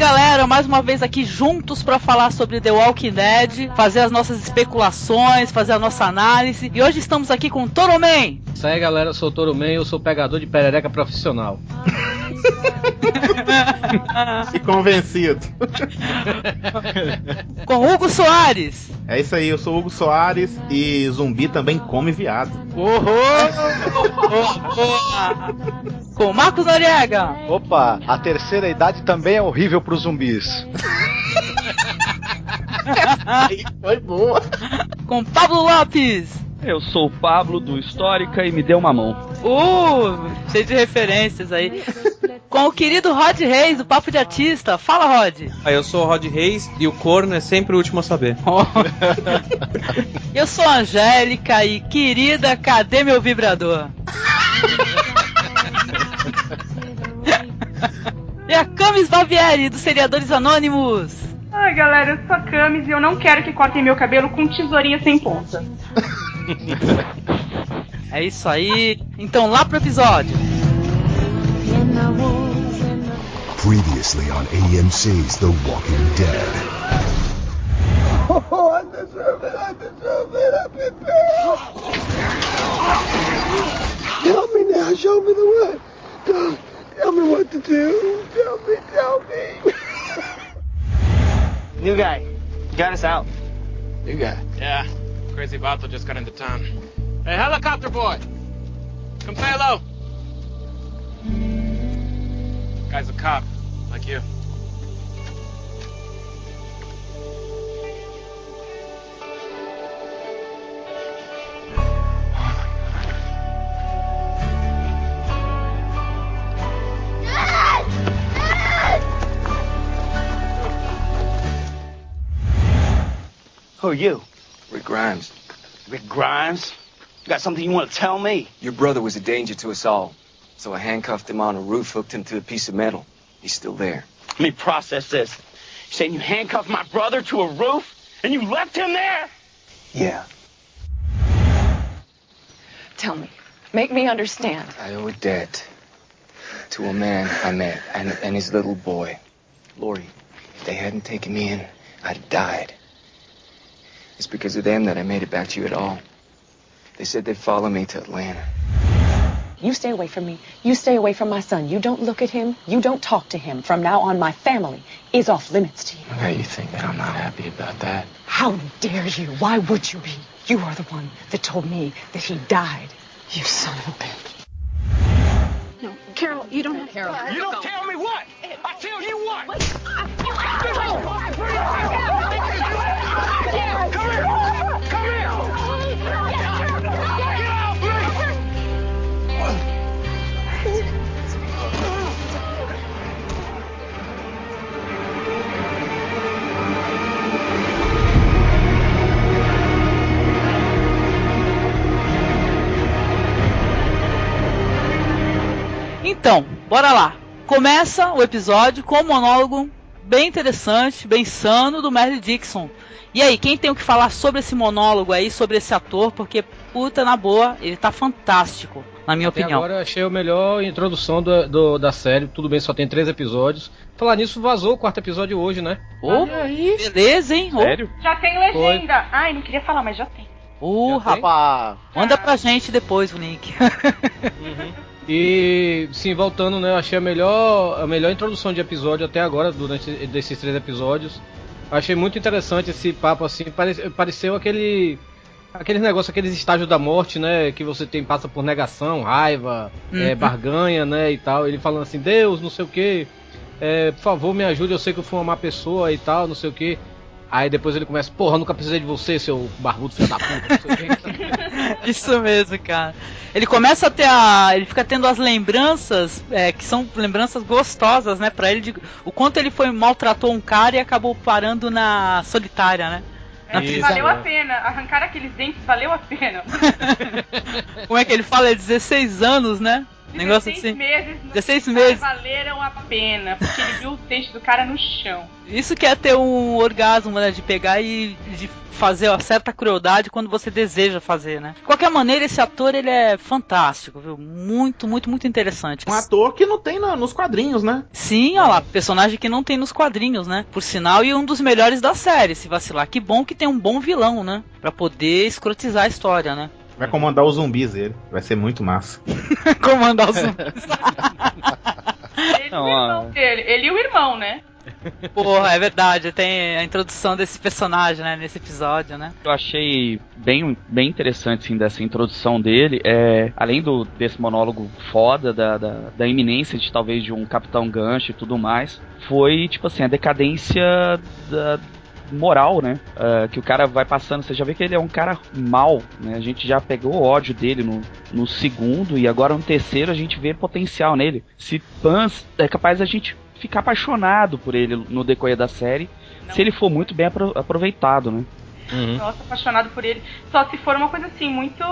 galera, mais uma vez aqui juntos para falar sobre The Walking Dead, fazer as nossas especulações, fazer a nossa análise. E hoje estamos aqui com o Toroman. Isso aí, galera, eu sou o Toroman, eu sou pegador de perereca profissional. E convencido. Com Hugo Soares. É isso aí, eu sou o Hugo Soares e zumbi também come viado. Com Marcos Noriega. Opa, a terceira idade também é horrível pros zumbis. Aí foi boa. Com Pablo Lopes. Eu sou o Pablo do Histórica e me deu uma mão. Cheio de referências aí. Com o querido Rod Reis, do Papo de Artista. Fala, Rod. Eu sou o Rod Reis e o corno é sempre o último a saber. Eu sou a Angélica e, querida, cadê meu vibrador? E a Camis Bavieri, dos Seriadores Anônimos. Ai, galera, eu sou a Camis e eu não quero que cortem meu cabelo com tesourinha sem ponta. É isso aí. Então, lá pro episódio. Previously on AMC's The Walking Dead. Oh, I deserve it, I prepared. Tell me now, show me the way. Tell me what to do. Tell me. New guy, you got us out. New guy? Yeah, Crazy Vato just got into town. Hey, helicopter boy! Come say hello! Guy's a cop, like you. Who are you? Rick Grimes. Rick Grimes? You got something you want to tell me? Your brother was a danger to us all. So I handcuffed him on a roof, hooked him to a piece of metal. He's still there. Let me process this. You saying you handcuffed my brother to a roof and you left him there? Yeah. Tell me. Make me understand. I owe a debt to a man I met and his little boy. Lori, if they hadn't taken me in, I'd have died. It's because of them that I made it back to you at all. They said they'd follow me to Atlanta. You stay away from me. You stay away from my son. You don't look at him. You don't talk to him. From now on, my family is off limits to you. Okay, you think that I'm not happy about that? How dare you? Why would you be? You are the one that told me that he died. You son of a bitch. No, Carol, you don't have to. Carol, you don't tell me what? I tell you what? Come here! Come here! Get off me! Então, bora lá. Começa o episódio com um monólogo bem interessante, bem sano, do Merle Dixon. E aí, quem tem o que falar sobre esse monólogo aí, sobre esse ator? Porque, puta, na boa, ele tá fantástico, na minha opinião. Agora eu achei a melhor introdução da série. Tudo bem, só tem 3 episódios. Falar nisso, vazou o 4º episódio hoje, né? Beleza, hein? Sério? Já tem legenda. Ai, não queria falar, mas já tem. Rapaz. Manda pra gente depois o link. E, sim, voltando, né? Eu achei a melhor introdução de episódio até agora, durante desses 3 episódios. Eu achei muito interessante esse papo, assim. Pareceu aqueles negócios, aqueles estágios da morte, né? Que você passa por negação, raiva, barganha, né? E tal. Ele falando assim, Deus, não sei o que. Por favor, me ajude, eu sei que eu fui uma má pessoa e tal, não sei o que. Aí depois ele começa, porra, nunca precisei de você, seu barbudo, filho da puta, não sei o que. Isso mesmo, cara. Ele começa a ter ele fica tendo as lembranças, que são lembranças gostosas, né, pra ele, o quanto ele maltratou um cara e acabou parando na solitária, né? Valeu a pena, arrancar aqueles dentes valeu a pena. Como é que ele fala? É 16 anos, né? Negócio assim. 16 meses. Valeram a pena, porque ele viu o dente do cara no chão. Isso que é ter um orgasmo, né? De pegar e de fazer uma certa crueldade quando você deseja fazer, né? De qualquer maneira, esse ator, ele é fantástico, viu? Muito, muito, muito interessante. Um ator que não tem nos quadrinhos, né? Sim, olha lá, personagem que não tem nos quadrinhos, né? Por sinal, e um dos melhores da série, se vacilar. Que bom que tem um bom vilão, né? Pra poder escrotizar a história, né? Vai comandar os zumbis ele. Vai ser muito massa. Comandar os zumbis. Ele e o irmão, né? Porra, é verdade, tem a introdução desse personagem, né, nesse episódio, né? Eu achei bem interessante, assim, dessa introdução dele, além desse monólogo foda, da iminência de talvez de um Capitão Gancho e tudo mais, foi, tipo assim, a decadência da moral, né, que o cara vai passando. Você já vê que ele é um cara mau, né, a gente já pegou o ódio dele no segundo, e agora no terceiro a gente vê potencial nele. Se Pans é capaz a gente ficar apaixonado por ele no decorrer da série, se ele for muito bem aproveitado, né. Uhum. Nossa, apaixonado por ele. Só se for uma coisa assim, muito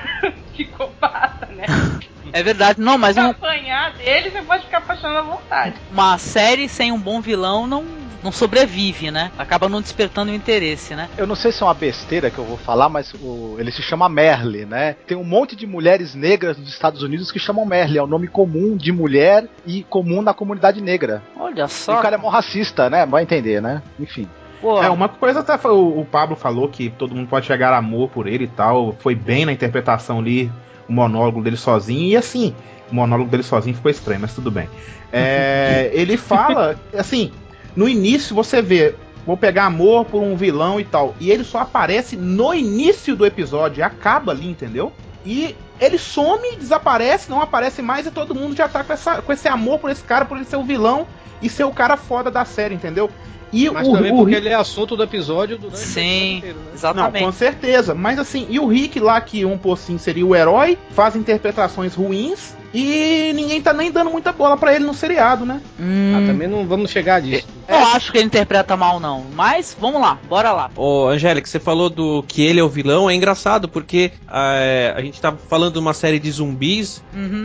psicopata, né? É verdade, não, mas se apanhar dele, você pode ficar apaixonado à vontade. Uma série sem um bom vilão não sobrevive, né? Acaba não despertando o interesse, né? Eu não sei se é uma besteira que eu vou falar, mas ele se chama Merle, né? Tem um monte de mulheres negras nos Estados Unidos que chamam Merle. É um nome comum de mulher e comum na comunidade negra. Olha só. E o cara é mó racista, né? Vai entender, né? Enfim. Uma coisa até o Pablo falou que todo mundo pode chegar a amor por ele e tal. Foi bem na interpretação ali, o monólogo dele sozinho. E assim, o monólogo dele sozinho ficou estranho, mas tudo bem. Ele fala, assim, no início você vê, vou pegar amor por um vilão e tal. E ele só aparece no início do episódio, acaba ali, entendeu? E ele some, desaparece, não aparece mais e todo mundo já tá com esse amor por esse cara, por ele ser o vilão e ser o cara foda da série, entendeu? Mas também porque ele é assunto do episódio durante o episódio inteiro, né? Exatamente. Não, com certeza. Mas assim, e o Rick lá, que um pocinho seria o herói, faz interpretações ruins e ninguém tá nem dando muita bola pra ele no seriado, né? Também não vamos chegar disso. Eu acho que ele interpreta mal, não. Mas, vamos lá, bora lá. Ô, Angélica, você falou que ele é o vilão, é engraçado, porque a gente tá falando de uma série de zumbis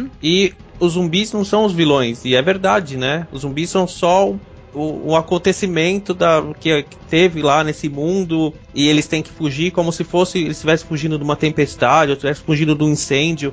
e os zumbis não são os vilões. E é verdade, né? Os zumbis são só o acontecimento que teve lá nesse mundo, e eles têm que fugir como se fosse eles estivessem fugindo de uma tempestade ou estivessem fugindo de um incêndio.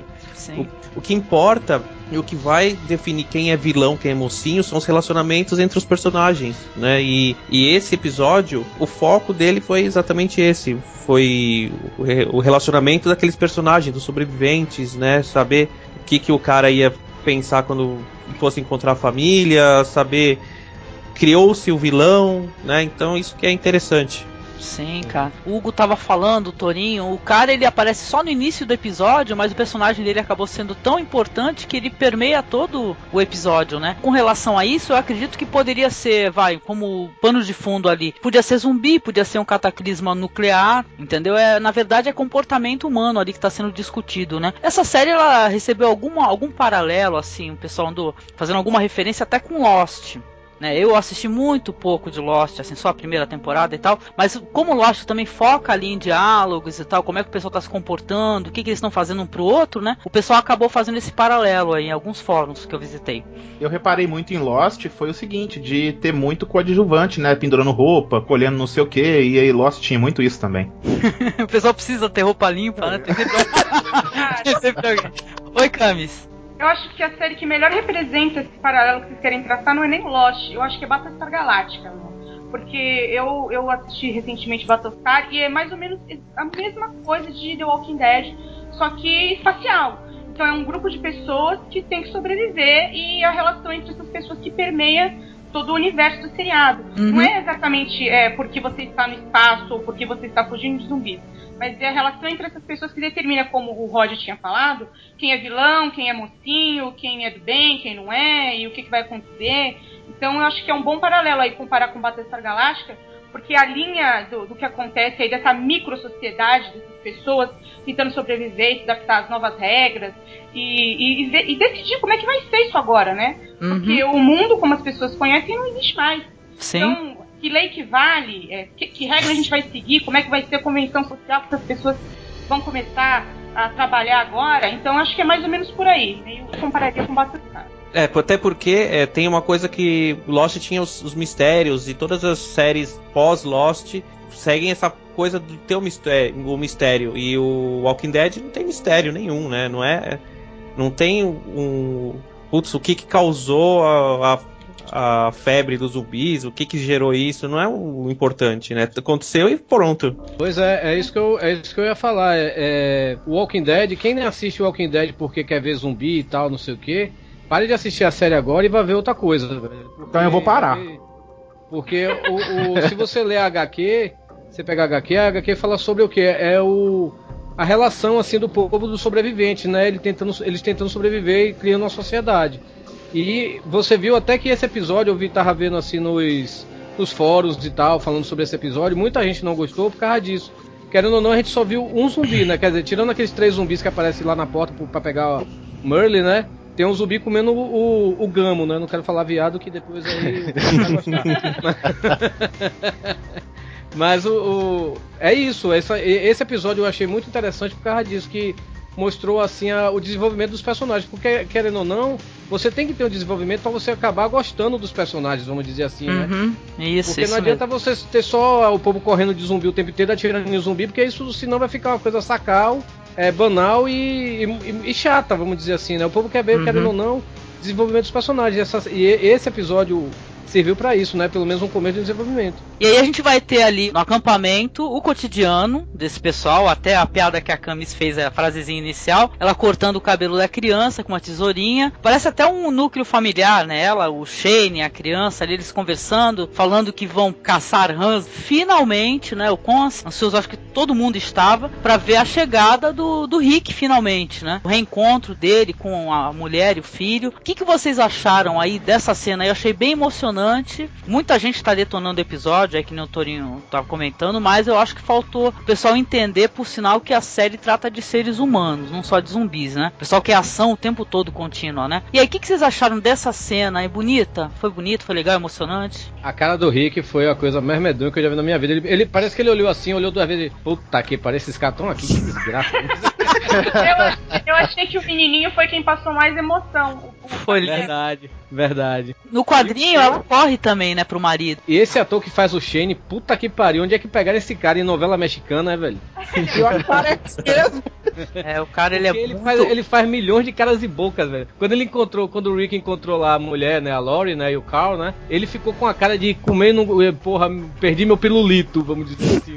O que importa e o que vai definir quem é vilão, quem é mocinho, são os relacionamentos entre os personagens, né? E esse episódio, o foco dele foi exatamente esse, foi o relacionamento daqueles personagens, dos sobreviventes, né? Saber o que o cara ia pensar quando fosse encontrar a família, saber... Criou-se o vilão, né? Então isso que é interessante. Sim, cara. O Hugo tava falando, o Torinho, o cara ele aparece só no início do episódio, mas o personagem dele acabou sendo tão importante que ele permeia todo o episódio, né? Com relação a isso, eu acredito que poderia ser, como pano de fundo ali, podia ser zumbi, podia ser um cataclisma nuclear, entendeu? Na verdade é comportamento humano ali que tá sendo discutido, né? Essa série, ela recebeu algum paralelo, assim, o pessoal andou fazendo alguma referência até com Lost. Eu assisti muito pouco de Lost, assim, só a primeira temporada e tal, mas como Lost também foca ali em diálogos e tal, como é que o pessoal tá se comportando, o que eles estão fazendo um pro outro, né? O pessoal acabou fazendo esse paralelo aí em alguns fóruns que eu visitei. Eu reparei muito em Lost, foi o seguinte, de ter muito coadjuvante, né? Pendurando roupa, colhendo não sei o que, e aí Lost tinha muito isso também. O pessoal precisa ter roupa limpa, né? Tem sempre alguém. Oi, Camis. Eu acho que a série que melhor representa esse paralelo que vocês querem traçar não é nem Lost, eu acho que é Battlestar Galactica, porque eu assisti recentemente Battlestar e é mais ou menos a mesma coisa de The Walking Dead, só que espacial. Então é um grupo de pessoas que tem que sobreviver e a relação entre essas pessoas que permeia todo o universo do seriado. Não é exatamente porque você está no espaço ou porque você está fugindo de zumbis, mas é a relação entre essas pessoas que determina, como o Rod tinha falado, quem é vilão, quem é mocinho, quem é do bem, quem não é, e o que vai acontecer. Então eu acho que é um bom paralelo aí comparar com Battlestar Galactica, porque a linha do que acontece aí, dessa micro-sociedade, dessas pessoas tentando sobreviver e se adaptar às novas regras, e decidir como é que vai ser isso agora, né? Porque o mundo, como as pessoas conhecem, não existe mais. Sim. Então, que lei que vale, que regra a gente vai seguir, como é que vai ser a convenção social que essas pessoas vão começar a trabalhar agora, então acho que é mais ou menos por aí. Eu compararia com Battlestar. Até porque tem uma coisa que Lost tinha os mistérios, e todas as séries pós-Lost seguem essa coisa de ter o mistério. E o Walking Dead não tem mistério nenhum, né? Não tem o que causou a febre dos zumbis, o que gerou isso, não é o importante, né? Aconteceu e pronto. Pois é isso que eu ia falar. O Walking Dead, quem assiste o Walking Dead porque quer ver zumbi e tal, não sei o que, pare de assistir a série agora e vai ver outra coisa. Então eu vou parar. Porque se você ler a HQ, você pega a HQ fala sobre o que? A relação assim do povo do sobrevivente, né? Eles tentando sobreviver e criando uma sociedade. E você viu até que esse episódio, tava vendo assim nos fóruns e tal, falando sobre esse episódio, muita gente não gostou por causa disso. Querendo ou não, a gente só viu um zumbi, né? Quer dizer, tirando aqueles 3 zumbis que aparecem lá na porta pra pegar o Merle, né? Tem um zumbi comendo o gamo, né? Não quero falar viado, que depois aí vai gostar. Mas é isso. Esse episódio eu achei muito interessante por causa disso, que mostrou assim o desenvolvimento dos personagens. Porque, querendo ou não, você tem que ter um desenvolvimento para você acabar gostando dos personagens, vamos dizer assim, né? Porque não adianta você ter só o povo correndo de zumbi o tempo inteiro, atirando em zumbi, porque isso senão vai ficar uma coisa sacal, banal e chata, vamos dizer assim, né? O povo quer ver, querendo ou não, desenvolvimento dos personagens. E esse episódio serviu pra isso, né? Pelo menos um começo de desenvolvimento. E aí a gente vai ter ali no acampamento o cotidiano desse pessoal, até a piada que a Camis fez, a frasezinha inicial, ela cortando o cabelo da criança com uma tesourinha. Parece até um núcleo familiar, né? Ela, o Shane, a criança ali, eles conversando, falando que vão caçar rãs. Finalmente, né? O Cons, ansioso, acho que todo mundo estava, pra ver a chegada do Rick, finalmente, né? O reencontro dele com a mulher e o filho. O que vocês acharam aí dessa cena? Eu achei bem emocionante. Muita gente está detonando o episódio, que nem o Torinho estava comentando, mas eu acho que faltou o pessoal entender, por sinal, que a série trata de seres humanos, não só de zumbis, né? O pessoal quer ação o tempo todo contínua, né? E aí, o que vocês acharam dessa cena? É bonita? Foi bonito? Foi legal? Emocionante? A cara do Rick foi a coisa mais medonha que eu já vi na minha vida. Ele parece que ele olhou assim, olhou 2 vezes. Puta que parece, esses caras estão aqui, que desgraça. Eu achei que o menininho foi quem passou mais emoção. Foi verdade. No quadrinho, ela corre também, né, pro marido. E esse ator que faz o Shane, puta que pariu, onde é que pegaram esse cara em novela mexicana, né, velho? Pior que parece mesmo. O cara, ele faz milhões de caras e bocas, velho. Quando o Rick encontrou lá a mulher, né, a Lori, né, e o Carl, né, ele ficou com a cara de comer, porra, perdi meu pirulito, vamos dizer assim.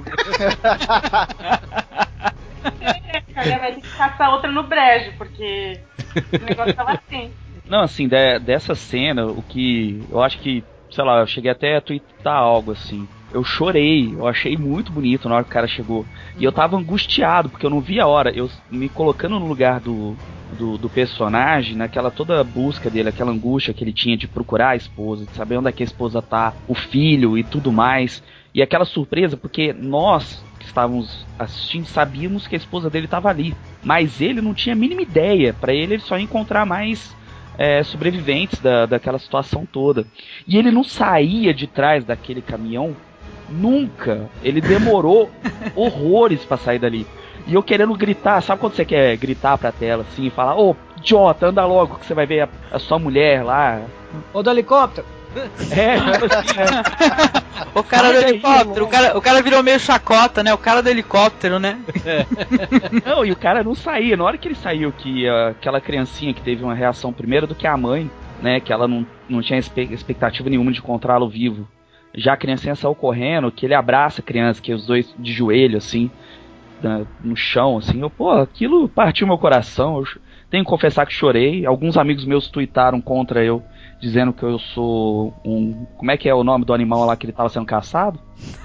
Cara, vai ter que caçar outra no brejo, porque o negócio tava assim. Não, assim, dessa cena, o que eu acho que, sei lá, eu cheguei até a twittar algo assim. Eu chorei, eu achei muito bonito na hora que o cara chegou. E eu tava angustiado, porque eu não vi a hora. Eu me colocando no lugar do personagem, naquela toda busca dele, aquela angústia que ele tinha de procurar a esposa, de saber onde é que a esposa tá, o filho e tudo mais. E aquela surpresa, porque nós que estávamos assistindo sabíamos que a esposa dele estava ali. Mas ele não tinha a mínima ideia. Pra ele só ia encontrar mais sobreviventes daquela situação toda. E ele não saía de trás daquele caminhão nunca. Ele demorou horrores pra sair dali. E eu querendo gritar, sabe quando você quer gritar pra tela assim e falar: ô, idiota, anda logo que você vai ver a sua mulher lá. Ô, do helicóptero. O cara do helicóptero, o cara virou meio chacota, né? O cara do helicóptero, né? Não, e o cara não saía. Na hora que ele saiu, que aquela criancinha que teve uma reação primeiro do que a mãe, né? Que ela não tinha expectativa nenhuma de encontrá-lo vivo. Já a criancinha saiu correndo, que ele abraça a criança, que os dois de joelho, assim, no chão, assim. Aquilo partiu meu coração. Eu tenho que confessar que chorei. Alguns amigos meus tuitaram contra eu, dizendo que eu sou um... Como é que é o nome do animal lá que ele estava sendo caçado?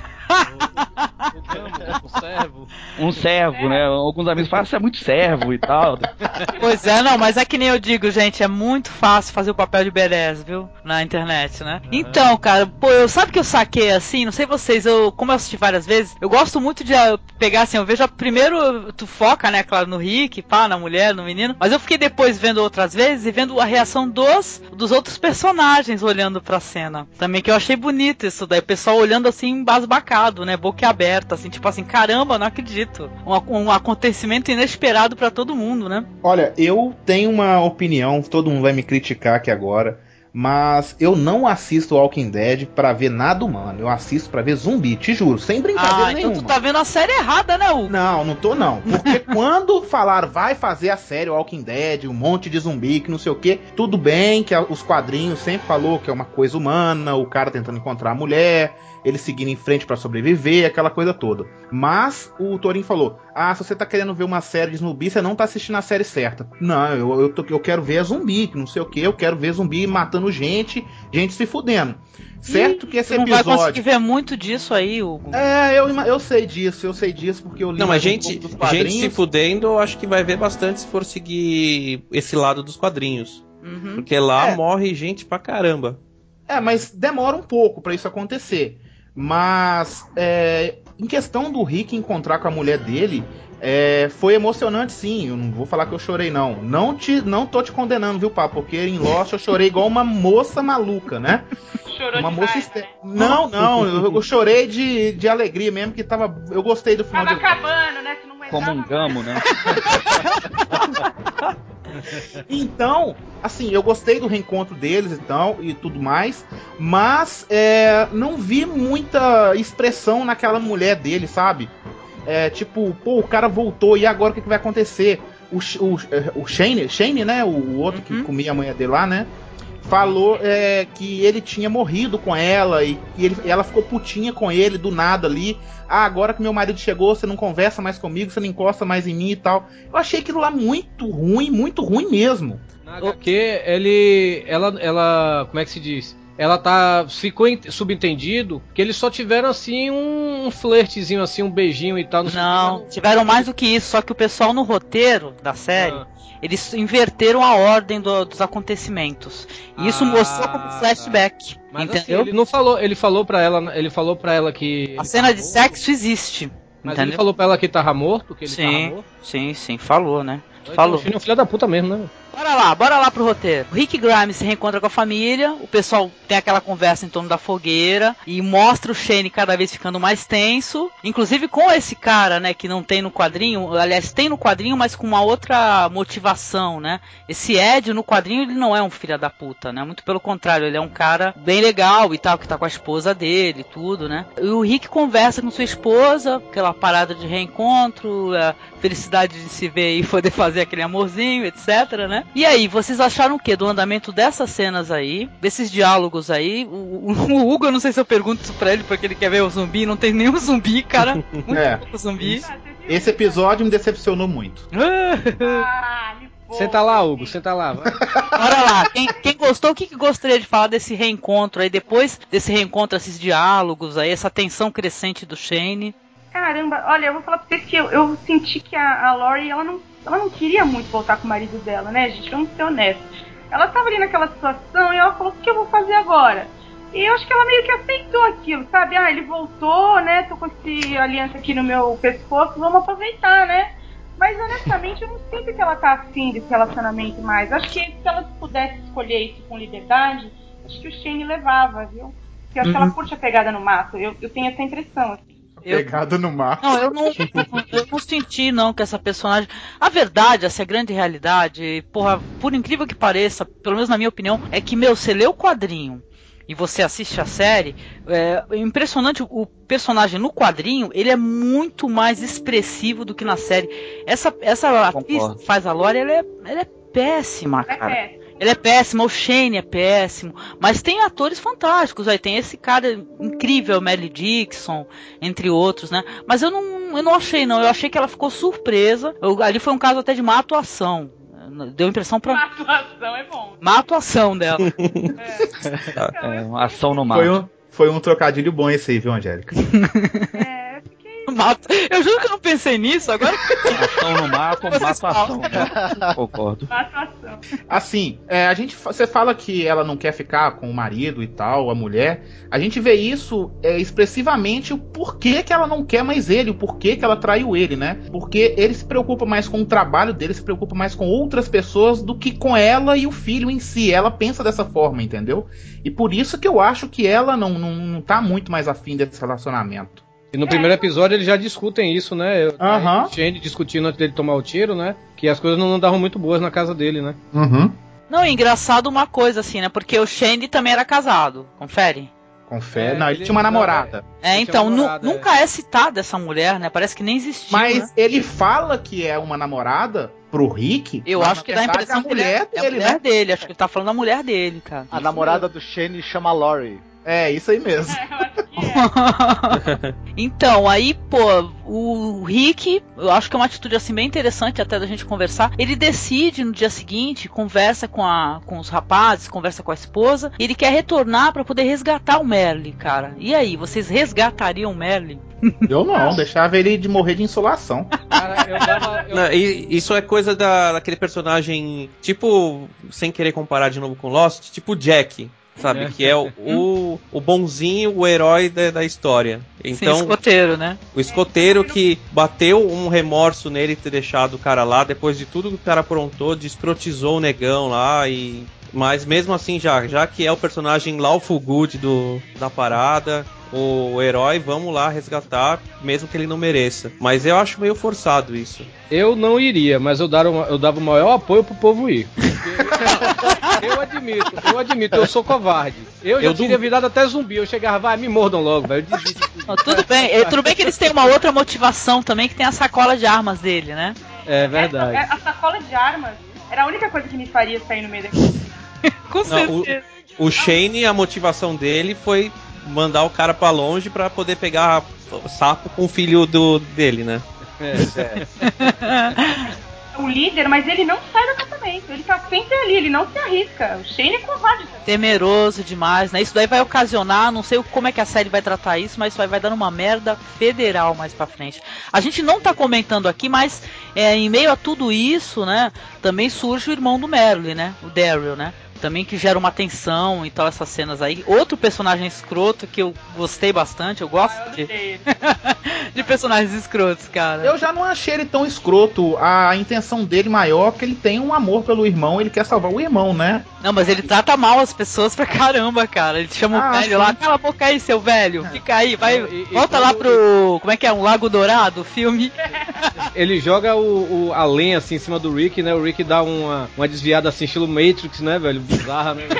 Um servo, né? Alguns amigos falam, você é muito servo e tal. Pois é, não, mas é que nem eu digo, gente, é muito fácil fazer o papel de badass, viu? Na internet, né? Então, cara, sabe que eu saquei assim? Não sei vocês, como eu assisti várias vezes, eu gosto muito de pegar assim, eu vejo primeiro, tu foca, né, claro, no Rick, na mulher, no menino, mas eu fiquei depois vendo outras vezes e vendo a reação dos outros personagens olhando pra cena. Também que eu achei bonito isso daí, o pessoal olhando assim, embasbacado, né? Boca aberta, assim, tipo assim, caramba, não acredito. Um acontecimento inesperado pra todo mundo, né? Olha, eu tenho uma opinião, todo mundo vai me criticar aqui agora, mas eu não assisto Walking Dead pra ver nada humano. Eu assisto pra ver zumbi, te juro, sem brincadeira nenhuma. Então tu tá vendo a série errada, né, Hugo? Não tô não. Porque quando falaram vai fazer a série Walking Dead, um monte de zumbi, que não sei o que, tudo bem que os quadrinhos sempre falou que é uma coisa humana, o cara tentando encontrar a mulher, ele seguindo em frente pra sobreviver, aquela coisa toda. Mas o Torinho falou, se você tá querendo ver uma série de zumbi, você não tá assistindo a série certa. Não, eu quero ver a zumbi, que não sei o que, eu quero ver zumbi matando gente se fudendo. Certo que esse episódio... Não vai conseguir ver muito disso aí, Hugo. Eu sei disso porque eu li. Não, mas gente se fudendo, eu acho que vai ver bastante se for seguir esse lado dos quadrinhos. Uhum. Porque lá morre gente pra caramba. Mas demora um pouco pra isso acontecer. Mas em questão do Rick encontrar com a mulher dele, foi emocionante sim. Eu não vou falar que eu chorei não. Não tô te condenando, viu, pá? Porque em Lost eu chorei igual uma moça maluca, né? Chorou uma demais, moça né? Não, eu chorei de alegria mesmo, que eu gostei do final. Tava acabando, né? Tu não comungamos, né? Então, assim, eu gostei do reencontro deles e tudo mais, mas não vi muita expressão naquela mulher dele, sabe? Tipo, o cara voltou, e agora o que vai acontecer? O Shane, né? O outro que comia a mulher dele lá, né? Falou que ele tinha morrido com ela e ela ficou putinha com ele do nada ali. Agora que meu marido chegou, você não conversa mais comigo, você não encosta mais em mim e tal. Eu achei aquilo lá muito ruim mesmo. Na HQ, ela, como é que se diz? Ficou subentendido que eles só tiveram assim um flertezinho, assim, um beijinho e tal. Não, tiveram mais do que isso, só que o pessoal no roteiro da série, eles inverteram a ordem dos acontecimentos. E isso mostrou como flashback. Mas entendeu? Assim, ele falou pra ela que a cena de sexo existe. Mas entendeu? ele falou pra ela que tava morto, que ele tava morto. Sim, falou, né? Então, Falou. O Shane é um filho da puta mesmo, né? Bora lá pro roteiro. O Rick Grimes se reencontra com a família, o pessoal tem aquela conversa em torno da fogueira e mostra o Shane cada vez ficando mais tenso, inclusive com esse cara, né, que não tem no quadrinho, aliás, tem no quadrinho, mas com uma outra motivação, né? Esse Ed no quadrinho, ele não é um filho da puta, né? Muito pelo contrário, ele é um cara bem legal e tal, que tá com a esposa dele e tudo, né? E o Rick conversa com sua esposa, aquela parada de reencontro, a felicidade de se ver e poder fazer aquele amorzinho, etc, né? E aí, vocês acharam o que do andamento dessas cenas aí, desses diálogos aí? O Hugo, eu não sei se eu pergunto isso pra ele porque ele quer ver o zumbi, não tem nenhum zumbi, cara. Muito pouco zumbi. Esse episódio me decepcionou muito. Senta lá, Hugo, senta lá. Vai. Bora lá, quem gostou, o que gostaria de falar desse reencontro aí, depois desse reencontro, esses diálogos aí, essa tensão crescente do Shane? Caramba, olha, eu vou falar pra vocês que eu senti que a Lori, ela não queria muito voltar com o marido dela, né, gente? Vamos ser honestos. Ela tava ali naquela situação e ela falou, o que eu vou fazer agora? E eu acho que ela meio que aceitou aquilo, sabe? Ele voltou, né? Tô com esse aliança aqui no meu pescoço, vamos aproveitar, né? Mas honestamente eu não sinto que ela tá afim desse relacionamento mais. Acho que se ela pudesse escolher isso com liberdade, acho que o Shane levava, viu? Porque eu acho que ela curte a pegada no mato. Eu tenho essa impressão, assim. Pegada no mar. Não, eu não senti, não, que essa personagem... A verdade, essa é a grande realidade, porra, por incrível que pareça, pelo menos na minha opinião, é que, você lê o quadrinho e você assiste a série, é impressionante, o personagem no quadrinho, ele é muito mais expressivo do que na série. Essa atriz que faz a Lori, ela é péssima, cara. Ele é péssimo, o Shane é péssimo, mas tem atores fantásticos, aí tem esse cara incrível, Melly Dixon, entre outros, né? Mas eu não achei, não. Eu achei que ela ficou surpresa. Ali foi um caso até de má atuação. Deu impressão pra... Má atuação é bom. Má atuação dela. Uma ação no mar. Foi um trocadilho bom esse aí, viu, Angélica? Eu juro que eu não pensei nisso, agora... Ação no mar com má atuação, né? Concordo. Assim, você fala que ela não quer ficar com o marido e tal, a mulher. A gente vê isso expressivamente, o porquê que ela não quer mais ele, o porquê que ela traiu ele, né? Porque ele se preocupa mais com o trabalho dele, se preocupa mais com outras pessoas do que com ela e o filho em si. Ela pensa dessa forma, entendeu? E por isso que eu acho que ela não tá muito mais afim desse relacionamento. E no primeiro episódio eles já discutem isso, né? Aham. O Shane discutindo antes dele tomar o tiro, né? Que as coisas não andavam muito boas na casa dele, né? Uhum. Não, engraçado uma coisa assim, né? Porque o Shane também era casado, confere? Confere. Não, ele tinha uma namorada. Então, nunca é citada essa mulher, né? Parece que nem existiu. Mas né? ele fala que é uma namorada pro Rick. Eu acho que dá a impressão é a mulher que é a dele, mulher né? dele. Acho que ele tá falando da mulher dele, cara. A namorada do Shane chama Lori. É, isso aí mesmo. Então, aí, pô, o Rick, eu acho que é uma atitude assim bem interessante até da gente conversar. Ele decide no dia seguinte, conversa com os rapazes, conversa com a esposa, e ele quer retornar pra poder resgatar o Merle, cara. E aí, vocês resgatariam o Merle? Eu não, deixava ele de morrer de insolação. Cara, Não, isso é coisa daquele personagem, tipo, sem querer comparar de novo com Lost, tipo Jack. Sabe, que é o bonzinho, o herói da história. Então, sim, escoteiro, né? O escoteiro que bateu um remorso nele ter deixado o cara lá, depois de tudo que o cara aprontou, desprotizou o negão lá e... Mas mesmo assim, já que é o personagem Lawful Good da parada, o herói, vamos lá resgatar, mesmo que ele não mereça. Mas eu acho meio forçado isso. Eu não iria, mas eu dava o maior apoio pro povo ir. Eu admito, eu sou covarde. Eu teria virado até zumbi, eu chegava, vai, me mordam logo, velho, eu desisto. Tudo bem que eles têm uma outra motivação também, que tem a sacola de armas dele, né? É verdade. A sacola de armas era a única coisa que me faria sair no meio daquele. Com certeza. O Shane, a motivação dele foi mandar o cara pra longe pra poder pegar sapo com o filho dele, né? O líder, mas ele não sai do acampamento. Ele tá sempre ali, ele não se arrisca. O Shane é covarde. Temeroso demais, né? Isso daí vai ocasionar, não sei como é que a série vai tratar isso, mas isso aí vai dar uma merda federal mais pra frente. A gente não tá comentando aqui, mas em meio a tudo isso, né? Também surge o irmão do Merle, né? O Daryl, né? Também que gera uma tensão e tal, essas cenas aí. Outro personagem escroto que eu gostei bastante, eu gosto de personagens escrotos, cara. Eu já não achei ele tão escroto. A intenção dele maior é que ele tem um amor pelo irmão, ele quer salvar o irmão, né? Não, mas ele trata mal as pessoas pra caramba, cara. Ele chama o velho lá, cala a boca aí, seu velho. Fica aí, vai, volta lá pro... Como é que é? Um Lago Dourado, o filme. Ele joga a lenha assim em cima do Rick, né? O Rick dá uma desviada assim, estilo Matrix, né, velho? Bizarra, né?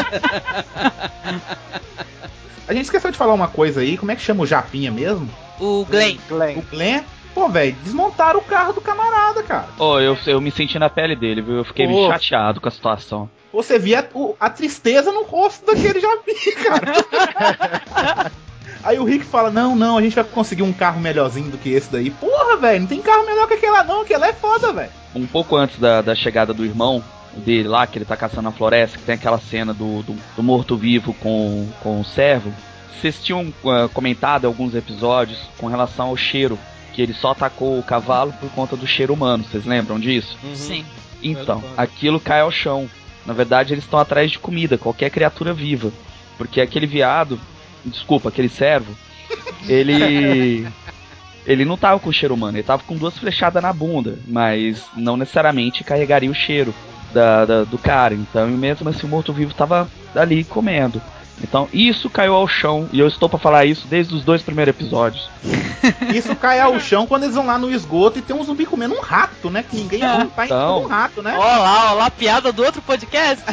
A gente esqueceu de falar uma coisa aí. Como é que chama o Japinha mesmo? O Glenn. O Glenn? Pô, velho, desmontaram o carro do camarada, cara. Eu me senti na pele dele, viu? Eu fiquei chateado com a situação. Você via a tristeza no rosto daquele Japinha, cara. Aí o Rick fala, não, a gente vai conseguir um carro melhorzinho do que esse daí. Porra, velho, não tem carro melhor que aquele lá não, aquele lá é foda, velho. Um pouco antes da chegada do irmão dele lá, que ele tá caçando na floresta, que tem aquela cena do morto-vivo com o servo. Vocês tinham comentado em alguns episódios com relação ao cheiro, que ele só atacou o cavalo por conta do cheiro humano, vocês lembram disso? Uhum. Sim. Então, aquilo cai ao chão. Na verdade, eles estão atrás de comida, qualquer criatura viva. Porque aquele aquele servo, ele não tava com cheiro humano, ele tava com 2 flechadas na bunda, mas não necessariamente carregaria o cheiro do cara. Então, mesmo assim, o morto-vivo tava ali comendo. Então, isso caiu ao chão, e eu estou pra falar isso desde os 2 primeiros episódios. Isso cai ao chão quando eles vão lá no esgoto e tem um zumbi comendo um rato, né? Que ninguém vai então, um rato, né? Olha lá, piada do outro podcast!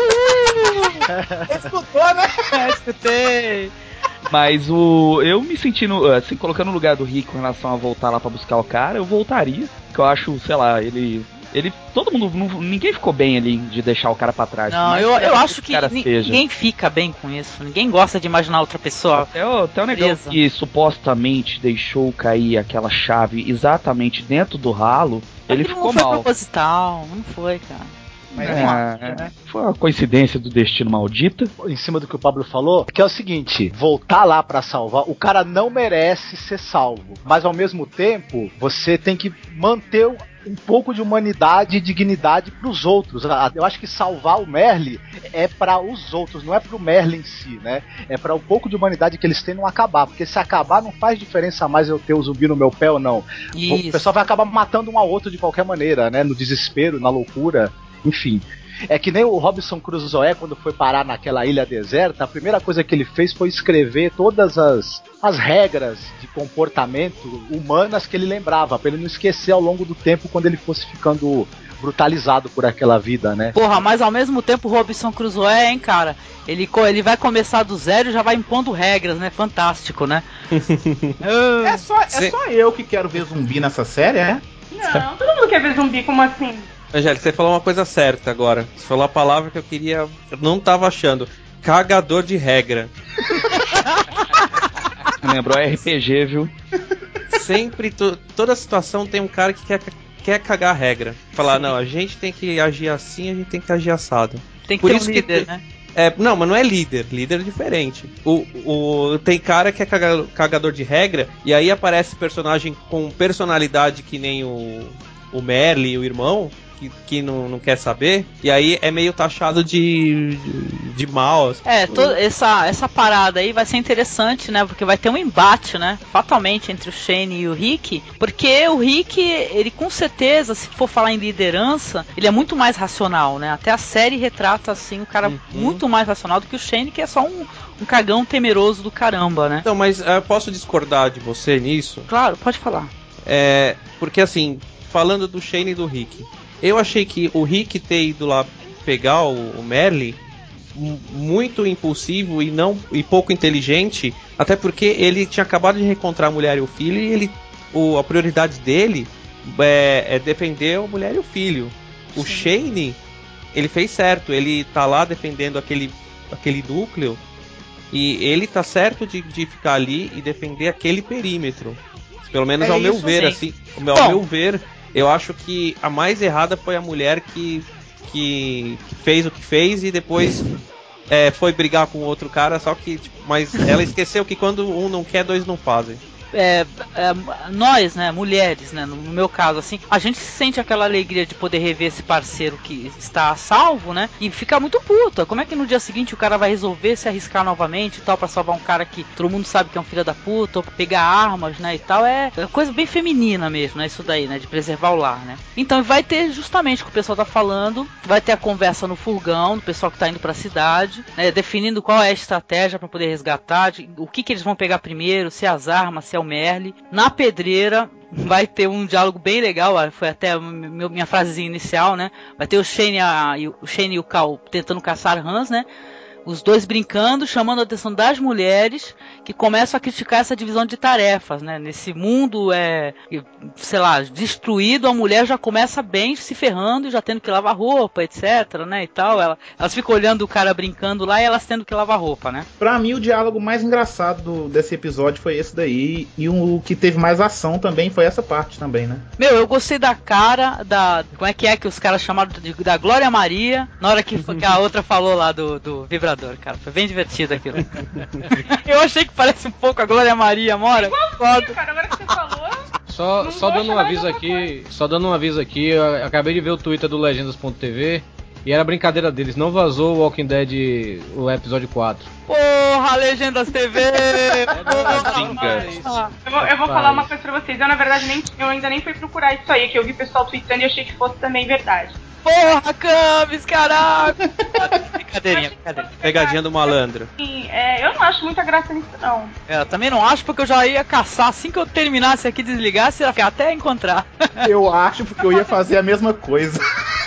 Escutou, né? Escutei! Mas eu me sentindo, assim, colocando no lugar do Rick com relação a voltar lá pra buscar o cara, eu voltaria. Que eu acho, sei lá, todo mundo, ninguém ficou bem ali de deixar o cara pra trás. Não, eu acho que ninguém fica bem com isso. Ninguém gosta de imaginar outra pessoa. Até o negão que supostamente deixou cair aquela chave exatamente dentro do ralo, ele ficou mal. Não foi proposital, não foi, cara. Foi uma coincidência do destino maldita. Em cima do que o Pablo falou, que é o seguinte: voltar lá pra salvar, o cara não merece ser salvo, mas ao mesmo tempo você tem que manter um pouco de humanidade e dignidade pros outros. Eu acho que salvar o Merle é para os outros, não é pro Merle em si, né? É para o pouco de humanidade que eles têm não acabar, porque se acabar não faz diferença mais eu ter o zumbi no meu pé ou não. Isso. O pessoal vai acabar matando um ao outro de qualquer maneira, né? No desespero, na loucura, enfim. É que nem o Robinson Crusoe, quando foi parar naquela ilha deserta, a primeira coisa que ele fez foi escrever todas as regras de comportamento humanas que ele lembrava, pra ele não esquecer ao longo do tempo quando ele fosse ficando brutalizado por aquela vida, né? Porra, mas ao mesmo tempo o Robinson Crusoe, hein, cara? Ele vai começar do zero e já vai impondo regras, né? Fantástico, né? É só eu que quero ver zumbi nessa série, é? Não, todo mundo quer ver zumbi, como assim? Angélica, você falou uma coisa certa agora. Você falou a palavra que eu não tava achando. Cagador de regra. Lembrou RPG, viu? Sempre, toda situação tem um cara que quer cagar a regra. Falar, não, a gente tem que agir assim, a gente tem que agir assado. Tem que ter um líder, né? Não, mas não é líder. Líder é diferente. Tem cara que é cagador de regra, e aí aparece personagem com personalidade que nem o Merle, o irmão, que não quer saber, e aí é meio taxado de mal. Essa parada aí vai ser interessante, né? Porque vai ter um embate, né? Fatalmente, entre o Shane e o Rick, porque o Rick, ele com certeza, se for falar em liderança, ele é muito mais racional, né? Até a série retrata, assim, um cara muito mais racional do que o Shane, que é só um cagão temeroso do caramba, né? Então, mas eu posso discordar de você nisso? Claro, pode falar. Porque assim, falando do Shane e do Rick, eu achei que o Rick ter ido lá pegar o Merle muito impulsivo e pouco inteligente, até porque ele tinha acabado de reencontrar a mulher e o filho, e a prioridade dele é defender a mulher e o filho. O Shane, ele fez certo, ele tá lá defendendo aquele núcleo, e ele tá certo de ficar ali e defender aquele perímetro. Pelo menos ao meu ver, assim, ao meu ver, eu acho que a mais errada foi a mulher que fez o que fez e depois foi brigar com outro cara, só que, mas ela esqueceu que quando um não quer, dois não fazem. Nós, né, mulheres, né, no meu caso, assim, a gente sente aquela alegria de poder rever esse parceiro que está a salvo, né, e fica muito puta. Como é que no dia seguinte o cara vai resolver se arriscar novamente e tal, pra salvar um cara que todo mundo sabe que é um filho da puta, ou pra pegar armas, né, e tal? É coisa bem feminina mesmo, né, isso daí, né, de preservar o lar, né. Então vai ter justamente o que o pessoal tá falando, vai ter a conversa no furgão, do pessoal que tá indo pra cidade, né, definindo qual é a estratégia pra poder resgatar, o que eles vão pegar primeiro, se é as armas, se é o Merle. Na pedreira vai ter um diálogo bem legal, foi até minha frasezinha inicial, né? Vai ter o Shane e o Cal tentando caçar Hans, né? Os dois brincando, chamando a atenção das mulheres, que começam a criticar essa divisão de tarefas, né? Nesse mundo, sei lá, destruído, a mulher já começa bem se ferrando e já tendo que lavar roupa, etc, né? E tal. Elas ficam olhando o cara brincando lá e elas tendo que lavar roupa, né? Pra mim, o diálogo mais engraçado desse episódio foi esse daí. E o que teve mais ação também foi essa parte também, né? Eu gostei da cara como é que os caras chamaram da Glória Maria, na hora que a outra falou lá do vibrador. Cara, foi bem divertido aquilo. Eu achei que parece um pouco a Glória Maria, Mora. Igualzinho, cara, agora que você falou. Só dando um aviso aqui, eu acabei de ver o Twitter do Legendas.tv e era brincadeira deles, não vazou o Walking Dead, o episódio 4. Porra, Legendas TV! Eu vou falar uma coisa pra vocês, eu na verdade eu ainda nem fui procurar isso aí, que eu vi o pessoal tweetando e achei que fosse também verdade. Porra, Camis, caraca! Brincadeirinha. Pegadinha do malandro. Sim, eu não acho muita graça nisso, não. Eu também não acho, porque eu já ia caçar assim que eu terminasse aqui, desligasse, até encontrar. Eu acho, porque eu ia fazer a mesma coisa.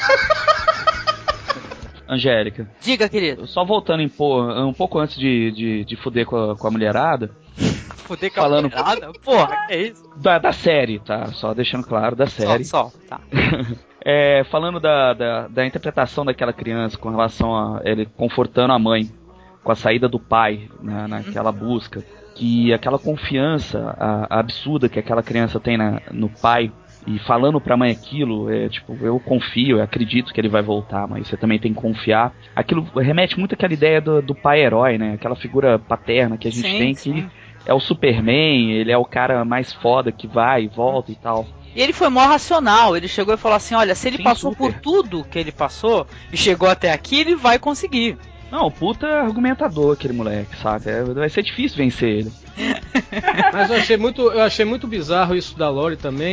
Angélica. Diga, querido. Só voltando um pouco antes de fuder com a mulherada. Fuder com a mulherada? Porra, que é isso? Da série, tá? Só deixando claro, da série. Só, tá. Falando da interpretação daquela criança com relação a ele confortando a mãe com a saída do pai, né, naquela busca, que aquela confiança absurda que aquela criança tem no pai, e falando pra mãe aquilo, eu confio, eu acredito que ele vai voltar, mas você também tem que confiar. Aquilo remete muito àquela ideia do pai herói, né, aquela figura paterna que a gente tem, que é o Superman, ele é o cara mais foda que vai e volta e tal. E ele foi mó racional, ele chegou e falou assim, olha, se ele passou por tudo que ele passou e chegou até aqui, ele vai conseguir. Não, puta argumentador aquele moleque, saca? Vai ser difícil vencer ele. Mas eu achei muito bizarro isso da Lori também,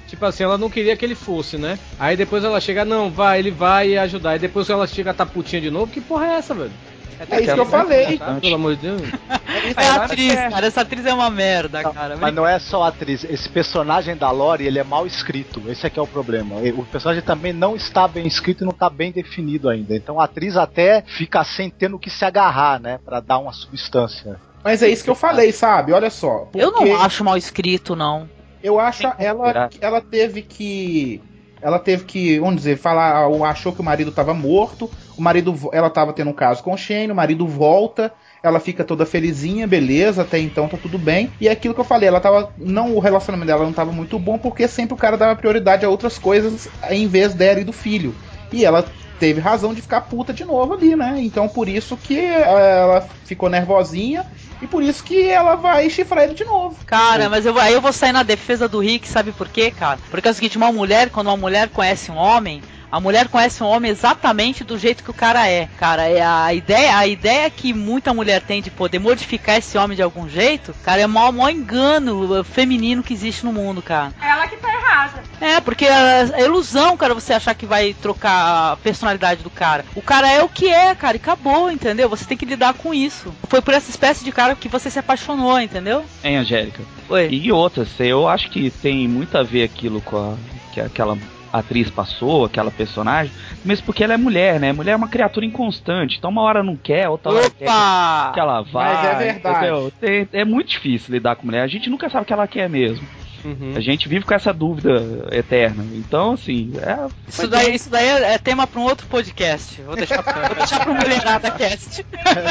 Tipo assim, ela não queria que ele fosse, né? Aí depois ela chega, não, ele vai ajudar. Aí depois ela chega a tá putinha de novo. Que porra é essa, velho? É isso que eu falei. Tá? Pelo amor de Deus. É a atriz, cara. Essa atriz é uma merda, cara. Mas não é só a atriz. Esse personagem da Lori, ele é mal escrito. Esse aqui é o problema. O personagem também não está bem escrito e não está bem definido ainda. Então a atriz até fica sem ter no que se agarrar, né? Pra dar uma substância. Mas é isso que eu falei, sabe? Olha só. Eu não acho mal escrito, não. Eu acho ela teve que, vamos dizer, falar, achou que o marido estava morto, ela estava tendo um caso com o Shane, o marido volta, ela fica toda felizinha, beleza, até então tá tudo bem. E é aquilo que eu falei, o relacionamento dela não estava muito bom porque sempre o cara dava prioridade a outras coisas em vez dela e do filho. E ela teve razão de ficar puta de novo ali, né? Então por isso que ela ficou nervosinha. E por isso que ela vai chifrar ele de novo. Cara, mas aí eu vou sair na defesa do Rick, sabe por quê, cara? Porque é o seguinte, quando uma mulher conhece um homem, a mulher conhece um homem exatamente do jeito que o cara é. Cara, a ideia que muita mulher tem de poder modificar esse homem de algum jeito, cara, é o maior engano feminino que existe no mundo, cara. É ela que tá errada. É, porque é ilusão, cara, você achar que vai trocar a personalidade do cara. O cara é o que é, cara, e acabou, entendeu? Você tem que lidar com isso. Foi por essa espécie de cara que você se apaixonou, entendeu? Hein, Angélica? Oi. E outras, eu acho que tem muito a ver aquilo com que aquela atriz passou, aquela personagem, mesmo porque ela é mulher, né? Mulher é uma criatura inconstante, então uma hora não quer, outra hora quer que ela vá. Mas é verdade. É muito difícil lidar com mulher, a gente nunca sabe o que ela quer mesmo. Uhum. A gente vive com essa dúvida eterna. Então, assim... Isso daí é tema para um outro podcast. Vou deixar pro Mulherada Cast.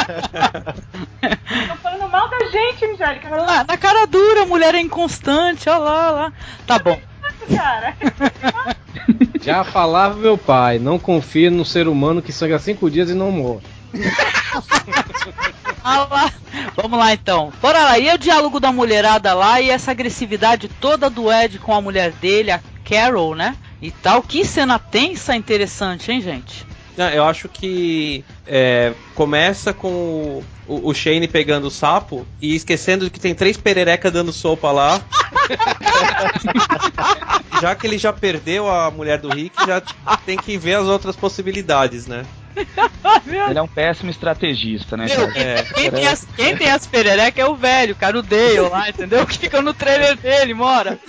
Tô falando mal da gente, Angélica. Na cara dura, mulher é inconstante. Olha lá. Tá bom. Cara. Já falava meu pai, não confia no ser humano que sangra 5 dias e não morre. Vamos lá então. Bora lá, e o diálogo da mulherada lá e essa agressividade toda do Ed com a mulher dele, a Carol, né? E tal, que cena tensa interessante, hein, gente? Eu acho que começa com o Shane pegando o sapo e esquecendo que tem 3 pererecas dando sopa lá. Já que ele já perdeu a mulher do Rick, já tem que ver as outras possibilidades, né? Ele é um péssimo estrategista, né? Quem tem as pererecas é o velho, cara, o Dale lá, entendeu? Que fica no trailer dele, mora.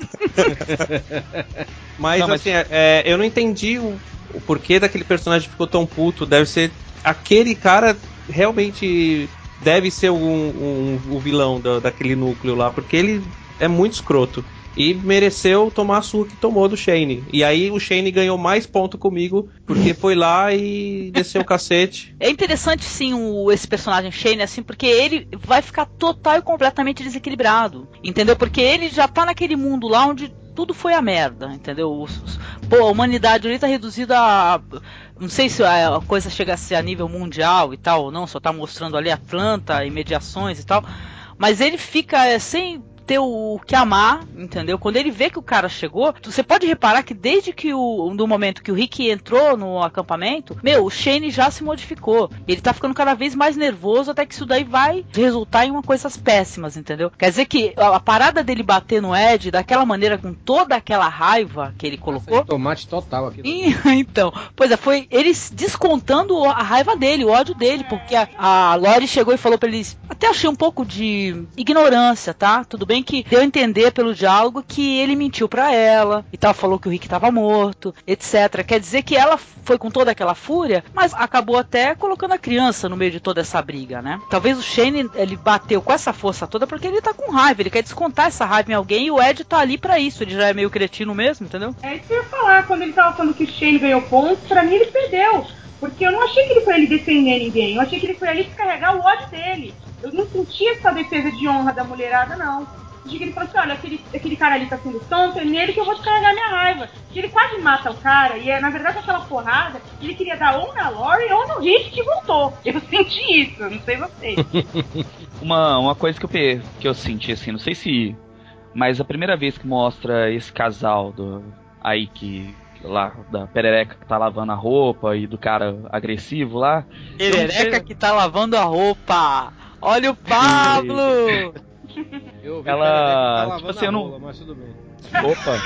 Mas assim, eu não entendi o porquê daquele personagem ficou tão puto. Deve ser... Aquele cara realmente deve ser o vilão daquele núcleo lá, porque ele é muito escroto. E mereceu tomar a surra que tomou do Shane. E aí o Shane ganhou mais ponto comigo, porque foi lá e desceu o cacete. É interessante sim esse personagem Shane, assim, porque ele vai ficar total e completamente desequilibrado. Entendeu? Porque ele já tá naquele mundo lá onde tudo foi a merda, entendeu? A humanidade ali tá reduzida a... Não sei se a coisa chega a ser a nível mundial e tal, ou não, só tá mostrando ali Atlanta e mediações e tal. Mas ele fica sem ter o que amar, entendeu? Quando ele vê que o cara chegou, você pode reparar que desde que no momento que o Rick entrou no acampamento, o Shane já se modificou. Ele tá ficando cada vez mais nervoso, até que isso daí vai resultar em coisas péssimas, entendeu? Quer dizer que a parada dele bater no Ed daquela maneira, com toda aquela raiva que ele colocou... Tomate total aqui. Então, pois é, foi ele descontando a raiva dele, o ódio dele, porque a Lori chegou e falou pra eles, até achei um pouco de ignorância, tá? Tudo bem que deu a entender pelo diálogo que ele mentiu pra ela e tal, falou que o Rick tava morto, etc. Quer dizer que ela foi com toda aquela fúria, mas acabou até colocando a criança no meio de toda essa briga, né? Talvez o Shane, ele bateu com essa força toda porque ele tá com raiva, ele quer descontar essa raiva em alguém e o Ed tá ali pra isso, ele já é meio cretino mesmo, entendeu? É isso que eu ia falar, quando ele tava falando que o Shane ganhou pontos, pra mim ele perdeu. Porque eu não achei que ele foi ali defender ninguém, eu achei que ele foi ali descarregar o ódio dele. Eu não senti essa defesa de honra da mulherada, não. Eu achei que ele falou assim, olha, aquele cara ali tá sendo tonto, é nele que eu vou descarregar minha raiva. E ele quase mata o cara, e na verdade aquela porrada, ele queria dar ou na Lori ou no Rick que voltou. Eu senti isso, não sei vocês. Uma coisa que eu senti, assim, não sei se... Mas a primeira vez que mostra esse casal aí que... lá, da perereca que tá lavando a roupa e do cara agressivo lá. Perereca que tá lavando a roupa! Olha o Pablo! Ela... tipo assim, eu não... mas tudo bem. Opa!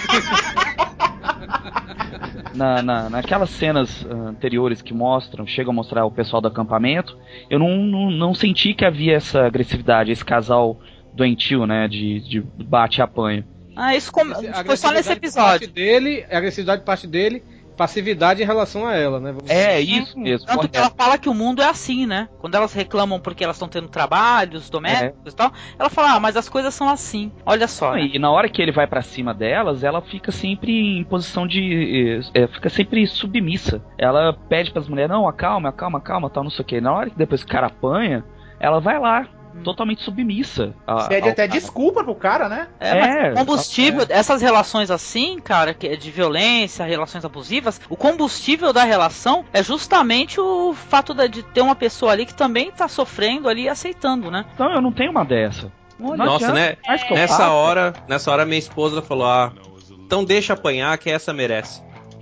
Naquelas cenas anteriores que chegam a mostrar o pessoal do acampamento, eu não senti que havia essa agressividade, esse casal doentio, né, de bate e apanha. Isso foi só nesse episódio. A agressividade parte dele, passividade em relação a ela, né? Isso mesmo. Tanto que ela fala que o mundo é assim, né? Quando elas reclamam porque elas estão tendo trabalhos domésticos e tal, ela fala, mas as coisas são assim. Olha só. E na hora que ele vai pra cima delas, ela fica sempre em posição de... fica sempre submissa. Ela pede pras mulheres, não, acalma, tal, não sei o que. Na hora que depois o cara apanha, ela vai lá. Totalmente submissa. Pede até desculpa pro cara, né? Mas combustível, essas relações assim, cara, que é de violência, relações abusivas, o combustível da relação é justamente o fato de ter uma pessoa ali que também tá sofrendo ali e aceitando, né? Então eu não tenho uma dessa. Nossa, né? Nessa hora minha esposa falou, então deixa apanhar que essa merece.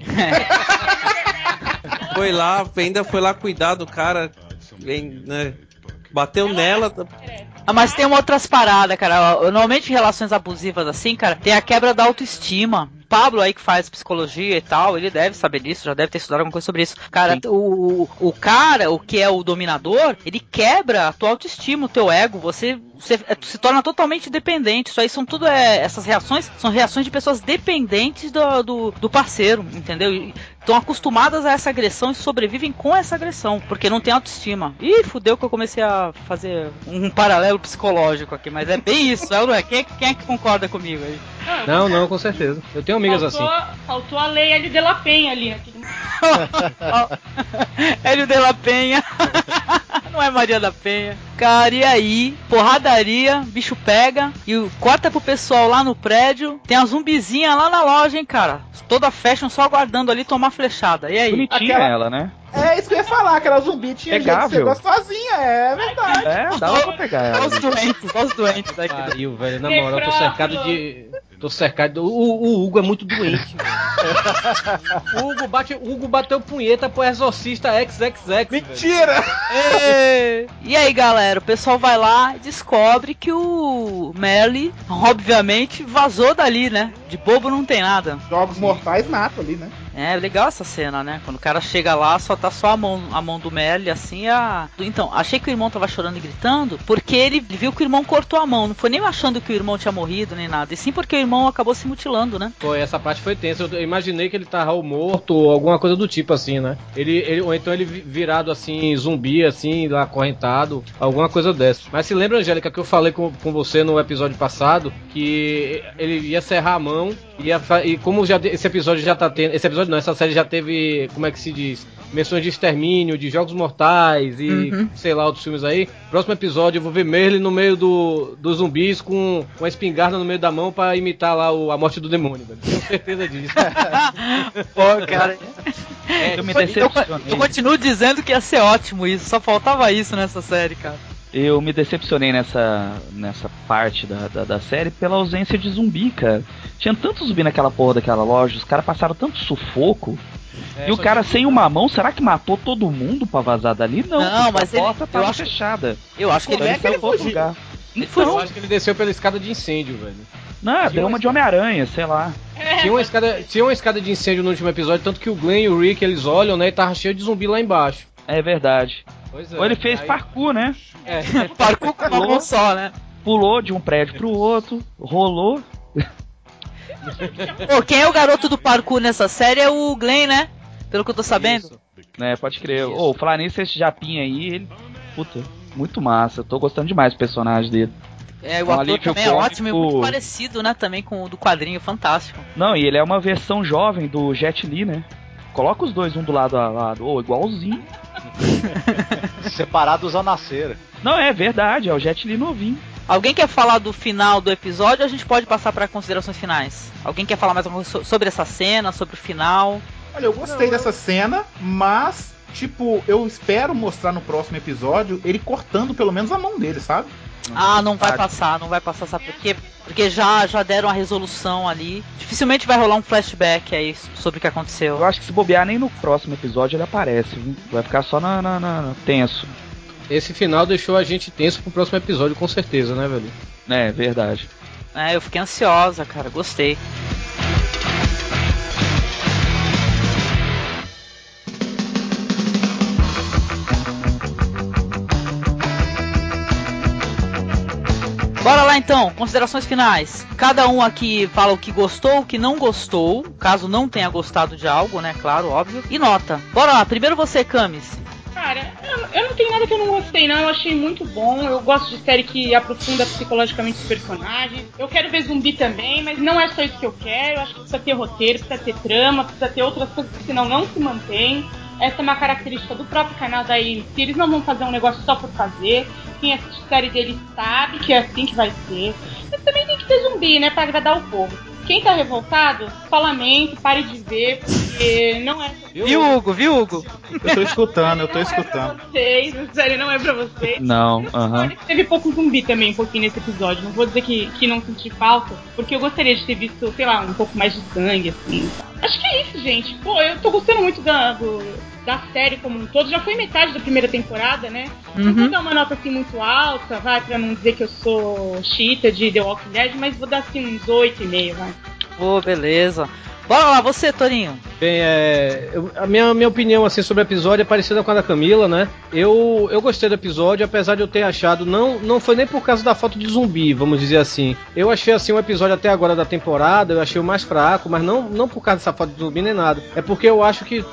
Ainda foi lá cuidar do cara, né? Bateu nela. Mas tem outras paradas, cara. Normalmente relações abusivas assim, cara, tem a quebra da autoestima. Pablo aí que faz psicologia e tal, ele deve saber disso, já deve ter estudado alguma coisa sobre isso. Cara, o cara, o que é o dominador, ele quebra a tua autoestima, o teu ego, você se torna totalmente dependente. Isso aí são tudo, essas reações são reações de pessoas dependentes do parceiro, entendeu? Estão acostumadas a essa agressão e sobrevivem com essa agressão, porque não tem autoestima. Ih, fudeu que eu comecei a fazer um paralelo psicológico aqui, mas é bem isso, não é? Quem é que concorda comigo aí? Não, com certeza. Eu tenho amigas assim. Faltou a lei Hélio de la Penha ali. Hélio de la Penha. Não é Maria da Penha. Cara, e aí? Porradaria, bicho pega. E corta pro pessoal lá no prédio. Tem a zumbizinha lá na loja, hein, cara. Toda fashion só aguardando ali tomar flechada. E aí? Bonitinha ela, né? É isso que eu ia falar, aquela zumbi tinha jeito de ser gostosinha, é verdade. Dava pra pegar ela. Olha os doentes daqui. Pariu, velho, na moral, eu tô cercado de... O Hugo é muito doente, o Hugo bateu punheta pro Exorcista XXX. Mentira! E aí, galera, o pessoal vai lá e descobre que o Merle, obviamente, vazou dali, né? De bobo não tem nada. Jogos mortais nato ali, né? É legal essa cena, né? Quando o cara chega lá, só tá só a mão do Merle, assim, Então, achei que o irmão tava chorando e gritando, porque ele viu que o irmão cortou a mão. Não foi nem achando que o irmão tinha morrido, nem nada. E sim porque o irmão acabou se mutilando, né? Foi, essa parte foi tensa. Eu imaginei que ele tava morto ou alguma coisa do tipo, assim, né? Ou então ele virado, assim, zumbi, assim, lá acorrentado, alguma coisa dessa. Mas se lembra, Angélica, que eu falei com você no episódio passado, que ele ia serrar a mão, e como esse episódio já tá tendo... Esse episódio não, essa série já teve, como é que se diz, menções de extermínio, de Jogos Mortais e sei lá, outros filmes aí. Próximo episódio eu vou ver Merle no meio dos zumbis com uma espingarda no meio da mão pra imitar lá a morte do demônio, velho. Tenho certeza disso. Pô, cara. Eu continuo dizendo que ia ser ótimo isso, só faltava isso nessa série, cara. Eu me decepcionei nessa parte da série pela ausência de zumbi, cara. Tinha tanto zumbi naquela porra daquela loja, os caras passaram tanto sufoco. E o cara sem uma mão, será que matou todo mundo pra vazar dali? Não, mas a porta tava fechada. Eu acho que ele saiu pra outro lugar. Então, eu acho que ele desceu pela escada de incêndio, velho. Não, deu uma de Homem-Aranha, sei lá. Tinha uma escada de incêndio no último episódio, tanto que o Glenn e o Rick, eles olham, né, e tava cheio de zumbi lá embaixo. É verdade. Pois é. Ou ele fez parkour, né? Parkour com uma mão só, né? Pulou de um prédio pro outro, rolou. Pô, quem é o garoto do parkour nessa série é o Glenn, né? Pelo que eu tô sabendo. Isso. Pode crer. Falar nisso, esse Japinha aí, ele... Puta, muito massa. Eu tô gostando demais do personagem dele. O ator também é ótimo e muito parecido, né? Também com o do quadrinho, fantástico. Não, e ele é uma versão jovem do Jet Li, né? Coloca os dois um do lado a lado. Igualzinho. Separados ao nascer. Não, é verdade, é o Jet Li novinho. Alguém quer falar do final do episódio ou a gente pode passar para considerações finais? Alguém quer falar mais alguma coisa sobre essa cena, sobre o final? Olha, eu gostei dessa cena, mas, tipo, eu espero mostrar no próximo episódio ele cortando pelo menos a mão dele, sabe? Não vai passar, sabe por quê? Porque já deram a resolução ali. Dificilmente vai rolar um flashback aí sobre o que aconteceu. Eu acho que se bobear nem no próximo episódio ele aparece, viu? Vai ficar só na tenso. Esse final deixou a gente tenso pro próximo episódio, com certeza, né, velho? É, verdade. Eu fiquei ansiosa, cara, gostei. Bora lá então, considerações finais. Cada um aqui fala o que gostou, o que não gostou, caso não tenha gostado de algo, né, claro, óbvio. E nota. Bora lá, primeiro você, Camis. Cara, eu não tenho nada que eu não gostei, não. Eu achei muito bom. Eu gosto de série que aprofunda psicologicamente os personagens. Eu quero ver zumbi também, mas não é só isso que eu quero. Eu acho que precisa ter roteiro, precisa ter trama, precisa ter outras coisas que senão não se mantém. Essa é uma característica do próprio canal da AMC. Eles não vão fazer um negócio só por fazer. Quem assiste a série deles sabe que é assim que vai ser. Mas também tem que ter zumbi, né, pra agradar o povo. Quem tá revoltado, só lamento, pare de ver, porque não é... Viu, Hugo? Eu tô escutando. É pra vocês, a série não é pra vocês. Não, Teve pouco zumbi também, um pouquinho nesse episódio. Não vou dizer que não senti falta, porque eu gostaria de ter visto, sei lá, um pouco mais de sangue, assim. Acho que é isso, gente. Pô, eu tô gostando muito da série como um todo. Já foi metade da primeira temporada, né? Não vou dar uma nota assim muito alta, vai, pra não dizer que eu sou chita de The Walking Dead, mas vou dar assim uns 8,5, vai. Beleza. Bora lá, você, Torinho. Bem, a minha opinião assim, sobre o episódio é parecida com a da Camila, né? Eu gostei do episódio, apesar de eu ter achado, não foi nem por causa da falta de zumbi, vamos dizer assim. Eu achei assim, um episódio até agora da temporada, eu achei o mais fraco, mas não por causa dessa falta de zumbi nem nada. É porque eu acho que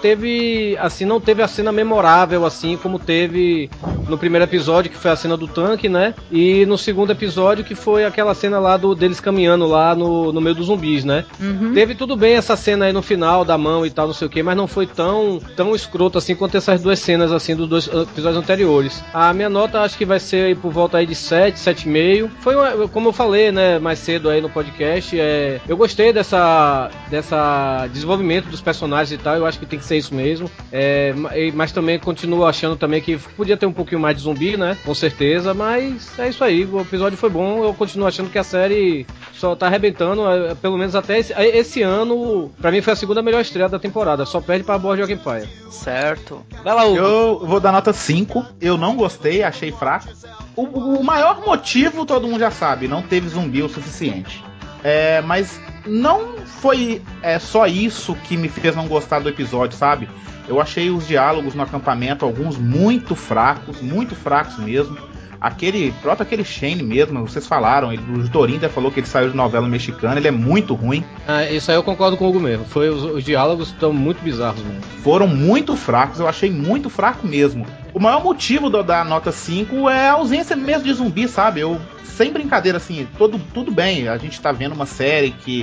não teve a cena memorável, assim, como teve no primeiro episódio, que foi a cena do tanque, né? E no segundo episódio, que foi aquela cena lá deles caminhando lá no meio dos zumbis, né? Teve tudo bem essa cena aí no final da mão e tal, não sei o que, mas não foi tão escroto assim quanto essas duas cenas assim dos dois episódios anteriores. A minha nota acho que vai ser aí por volta aí de 7,5. Foi como eu falei, né, mais cedo aí no podcast, eu gostei dessa desenvolvimento dos personagens e tal, eu acho que tem que ser isso mesmo. Mas também continuo achando também que podia ter um pouquinho mais de zumbi, né, com certeza, mas é isso aí, o episódio foi bom, eu continuo achando que a série só tá arrebentando, pelo menos até esse ano. Pra mim foi a segunda melhor estreia da temporada, só perde pra BoJack Empire. Certo. Vai lá, Hugo. Eu vou dar nota 5. Eu não gostei, achei fraco. O maior motivo todo mundo já sabe, não teve zumbi o suficiente. Mas não foi só isso que me fez não gostar do episódio, sabe? Eu achei os diálogos no acampamento, alguns muito fracos mesmo. Aquele Shane mesmo, vocês falaram, o Torinho até falou que ele saiu de novela mexicana, ele é muito ruim. Isso aí eu concordo com o Hugo mesmo, os diálogos estão muito bizarros mesmo. Foram muito fracos, eu achei muito fraco mesmo. O maior motivo da nota 5 é a ausência mesmo de zumbi, sabe? Sem brincadeira, assim, tudo bem, a gente tá vendo uma série que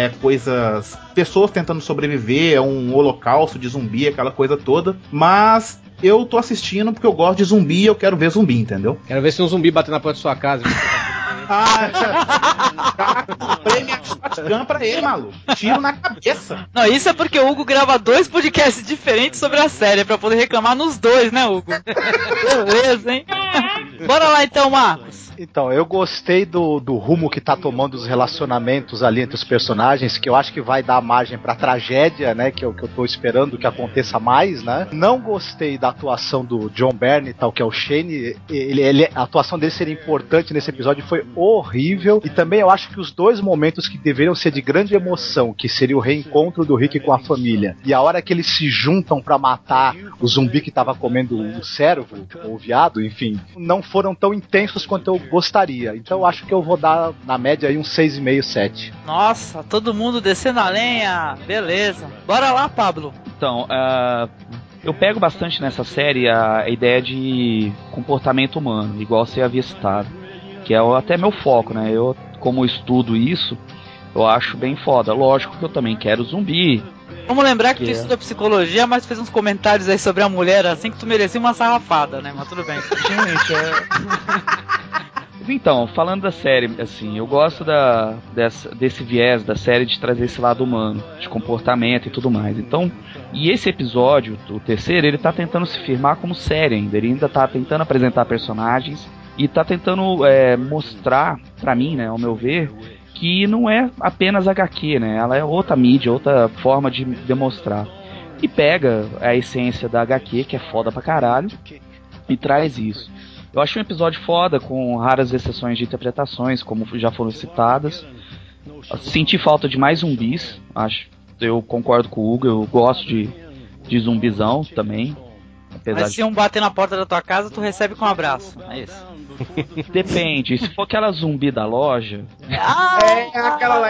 pessoas tentando sobreviver, um holocausto de zumbi, aquela coisa toda, mas eu tô assistindo porque eu gosto de zumbi e eu quero ver zumbi, entendeu? Quero ver se um zumbi bater na porta da sua casa. Comprei minha shotgun pra ele, maluco. Tiro na cabeça. Não, isso é porque o Hugo grava 2 podcasts diferentes sobre a série, pra poder reclamar nos 2, né, Hugo? Beleza, hein? Bora lá então, Marcos. Então, eu gostei do rumo que tá tomando os relacionamentos ali entre os personagens, que eu acho que vai dar margem pra tragédia, né, que eu tô esperando que aconteça mais, né. Não gostei da atuação do John Byrne, tal, que é o Shane, a atuação dele seria importante nesse episódio, foi horrível, e também eu acho que os dois momentos que deveriam ser de grande emoção, que seria o reencontro do Rick com a família, e a hora que eles se juntam pra matar o zumbi que tava comendo o cervo, ou o viado, enfim, não foram tão intensos quanto eu gostaria. Então eu acho que eu vou dar, na média, aí um 6,5, 7. Nossa, todo mundo descendo a lenha. Beleza. Bora lá, Pablo. Então, eu pego bastante nessa série a ideia de comportamento humano, igual você havia citado, que é até meu foco, né? Eu, como estudo isso, eu acho bem foda. Lógico que eu também quero zumbi. Vamos lembrar que tu estuda psicologia, mas fez uns comentários aí sobre a mulher, assim, que tu merecia uma sarrafada, né? Mas tudo bem. Gente, Então, falando da série, assim, eu gosto desse viés da série de trazer esse lado humano, de comportamento e tudo mais. Então, e esse episódio, o terceiro, ele tá tentando se firmar como série ainda. Ele ainda tá tentando apresentar personagens e tá tentando mostrar, pra mim, né, ao meu ver, que não é apenas HQ, né? Ela é outra mídia, outra forma de demonstrar. E pega a essência da HQ, que é foda pra caralho, e traz isso. Eu acho um episódio foda, com raras exceções de interpretações, como já foram citadas. Senti falta de mais zumbis, acho. Eu concordo com o Hugo, eu gosto de zumbizão também. Mas se um bater na porta da tua casa, tu recebe com um abraço, é isso? Depende, se for aquela zumbi da loja... aquela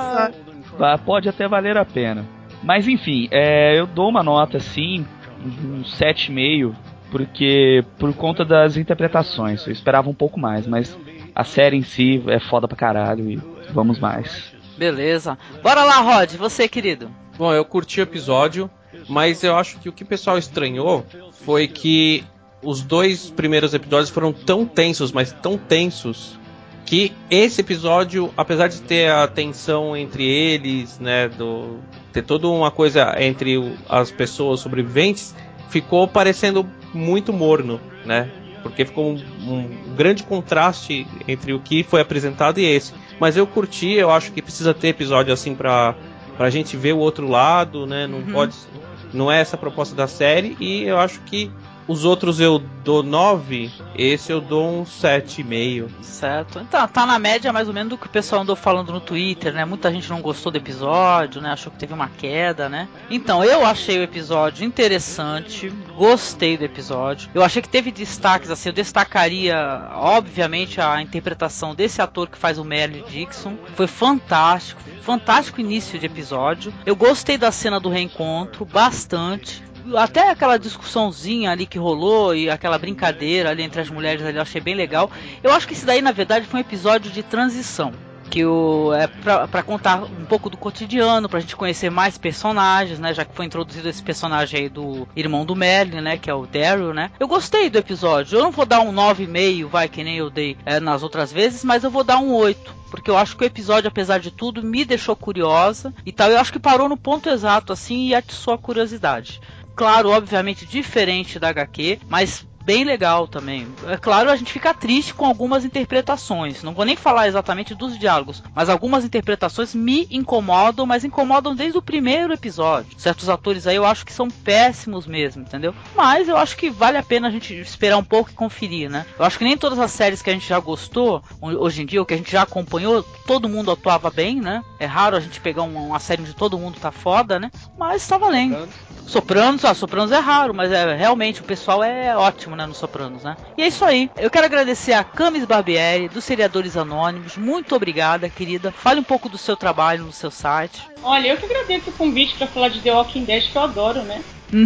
lá que... Pode até valer a pena. Mas enfim, eu dou uma nota assim, um 7,5, porque por conta das interpretações. Eu esperava um pouco mais, mas a série em si é foda pra caralho e vamos mais. Beleza. Bora lá, Rod, você, querido. Bom, eu curti o episódio, mas eu acho que o que o pessoal estranhou foi que os 2 primeiros episódios foram tão tensos, mas tão tensos, que esse episódio, apesar de ter a tensão entre eles, né, ter toda uma coisa entre as pessoas sobreviventes, ficou parecendo muito morno, né? Porque ficou um grande contraste entre o que foi apresentado e esse. Mas eu curti, eu acho que precisa ter episódio assim pra gente ver o outro lado, né? Não é essa a proposta da série, e eu acho que os outros eu dou 9, esse eu dou um 7,5. Certo. Então, tá na média mais ou menos do que o pessoal andou falando no Twitter, né? Muita gente não gostou do episódio, né? Achou que teve uma queda, né? Então, eu achei o episódio interessante, gostei do episódio. Eu achei que teve destaques, assim, eu destacaria, obviamente, a interpretação desse ator que faz o Merle Dixon. Foi fantástico início de episódio. Eu gostei da cena do reencontro, bastante. Até aquela discussãozinha ali que rolou e aquela brincadeira ali entre as mulheres ali, eu achei bem legal. Eu acho que esse daí, na verdade, foi um episódio de transição, que é pra contar um pouco do cotidiano, pra gente conhecer mais personagens, né, já que foi introduzido esse personagem aí do irmão do Merlin, né, que é o Daryl, né. Eu gostei do episódio, eu não vou dar um 9,5, que nem eu dei nas outras vezes, mas eu vou dar um 8. Porque eu acho que o episódio, apesar de tudo, me deixou curiosa e tal. Eu acho que parou no ponto exato, assim, e atiçou a curiosidade. Claro, obviamente diferente da HQ, mas bem legal também. É claro, a gente fica triste com algumas interpretações. Não vou nem falar exatamente dos diálogos, mas algumas interpretações me incomodam, mas incomodam desde o primeiro episódio. Certos atores aí eu acho que são péssimos mesmo, entendeu? Mas eu acho que vale a pena a gente esperar um pouco e conferir, né? Eu acho que nem todas as séries que a gente já gostou, hoje em dia, o que a gente já acompanhou, todo mundo atuava bem, né? É raro a gente pegar uma série onde todo mundo tá foda, né? Mas tá valendo. Sopranos é raro, mas realmente o pessoal é ótimo, né, no Sopranos, né? E é isso aí. Eu quero agradecer a Camis Barbieri, dos Seriadores Anônimos. Muito obrigada, querida. Fale um pouco do seu trabalho no seu site. Olha, eu que agradeço o convite para falar de The Walking Dead, que eu adoro, né?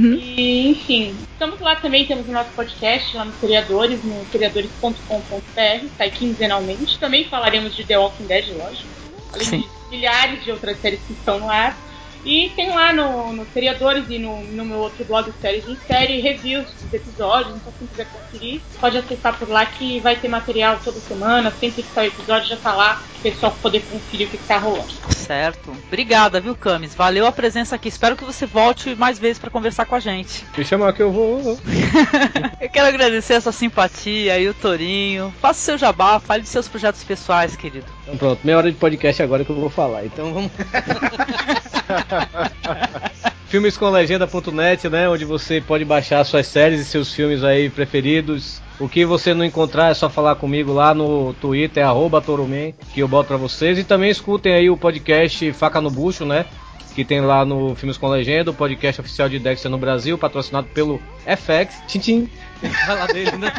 E, enfim, estamos lá também, temos o nosso podcast lá no Seriadores, no seriadores.com.br, sai quinzenalmente. Também falaremos de The Walking Dead, lógico. Além de milhares de outras séries que estão no ar. E tem lá no Seriadores e no meu outro blog, Séries em Série, reviews dos episódios. Então, quem quiser conferir, pode acessar por lá que vai ter material toda semana. Sempre que sair o episódio, já tá lá, o pessoal poder conferir o que tá rolando. Certo. Obrigada, viu, Camis? Valeu a presença aqui. Espero que você volte mais vezes pra conversar com a gente. Me chamar que eu vou. Eu quero agradecer a sua simpatia aí, o Torinho. Faça o seu jabá, fale de seus projetos pessoais, querido. Então pronto, meia hora de podcast agora que eu vou falar. Então vamos... Filmescomlegenda.net, né, onde você pode baixar suas séries e seus filmes aí preferidos. O que você não encontrar é só falar comigo lá no Twitter, @Toroman, que eu boto pra vocês. E também escutem aí o podcast Faca no Bucho, né, que tem lá no Filmes com Legenda, o podcast oficial de Dexter no Brasil, patrocinado pelo FX. Tchim. Fala dele, né?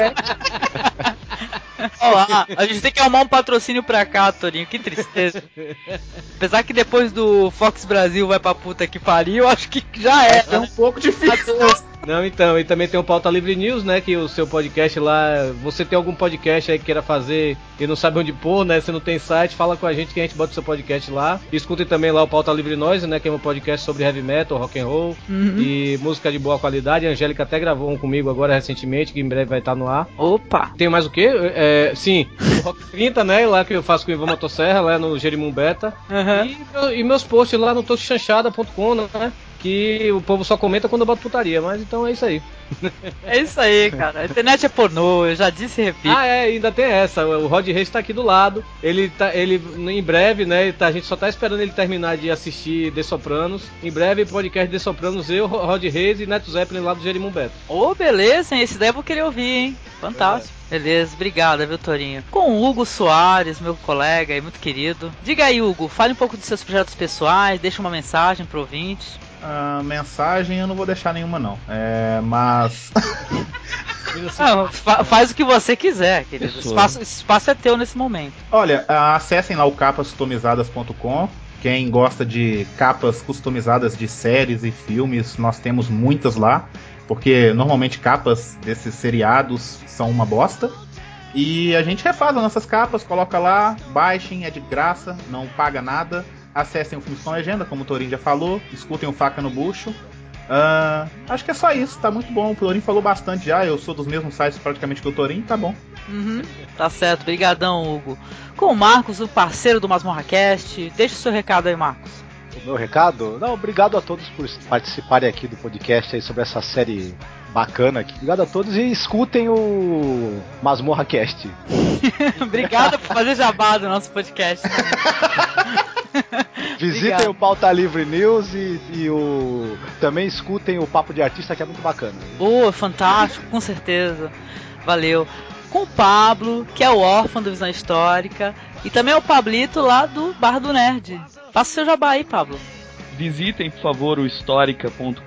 Olá, a gente tem que arrumar um patrocínio pra cá, Torinho, que tristeza. Apesar que depois do Fox Brasil vai pra puta que pariu, eu acho que já é. É um pouco difícil. Não, então, e também tem o Pauta Livre News, né, que o seu podcast lá, você tem algum podcast aí que queira fazer e não sabe onde pôr, né, você não tem site, fala com a gente que a gente bota o seu podcast lá. E escutem também lá o Pauta Livre Noise, né, que é um podcast sobre heavy metal, rock and roll e música de boa qualidade. A Angélica até gravou um comigo agora recentemente, que em breve vai estar no ar. Opa! Tem mais o quê? Sim, o Rock 30, né, lá que eu faço com o Ivan Motosserra, lá no Jerimum Beta. E meus posts lá no toschanchada.com, né, que o povo só comenta quando eu boto putaria, mas então é isso aí. É isso aí, cara. A internet é pornô, eu já disse e repito. Ainda tem essa. O Rod Reis tá aqui do lado. Ele em breve, né? A gente só tá esperando ele terminar de assistir The Sopranos. Em breve, podcast The Sopranos, eu, Rod Reis e Neto Zeppelin lá do Jerimum Beto. Beleza, hein? Esse daí eu vou querer ouvir, hein? Fantástico. Beleza, obrigada, viu, Torinho? Com o Hugo Soares, meu colega e muito querido. Diga aí, Hugo, fale um pouco dos seus projetos pessoais, deixa uma mensagem pro ouvinte. Mensagem eu não vou deixar nenhuma, não. Mas... Não, faz o que você quiser, querido. Esse espaço é teu nesse momento. Olha, acessem lá o capascustomizadas.com. Quem gosta de capas customizadas de séries e filmes, nós temos muitas lá. Porque normalmente capas desses seriados são uma bosta. E a gente refaz as nossas capas, coloca lá, baixem, é de graça, não paga nada. Acessem o Filmes com Legenda, como o Torinho já falou. Escutem o Faca no Bucho. Acho que é só isso, tá muito bom. O Torinho falou bastante já, eu sou dos mesmos sites praticamente que o Torinho, tá bom. Tá certo, brigadão, Hugo. Com o Marcos, o parceiro do MasmorraCast, deixa o seu recado aí, Marcos. O meu recado? Não, obrigado a todos por participarem aqui do podcast aí sobre essa série bacana aqui. Obrigado a todos e escutem o MasmorraCast. Obrigado por fazer jabá do nosso podcast. Visitem Obrigado. O Pauta Livre News e também escutem o Papo de Artista, que é muito bacana. Boa, fantástico, com certeza. Valeu. Com o Pablo, que é o órfão da Visão Histórica, e também o Pablito lá do Bar do Nerd. Faça o seu jabá aí, Pablo. Visitem, por favor, o historica.com.br.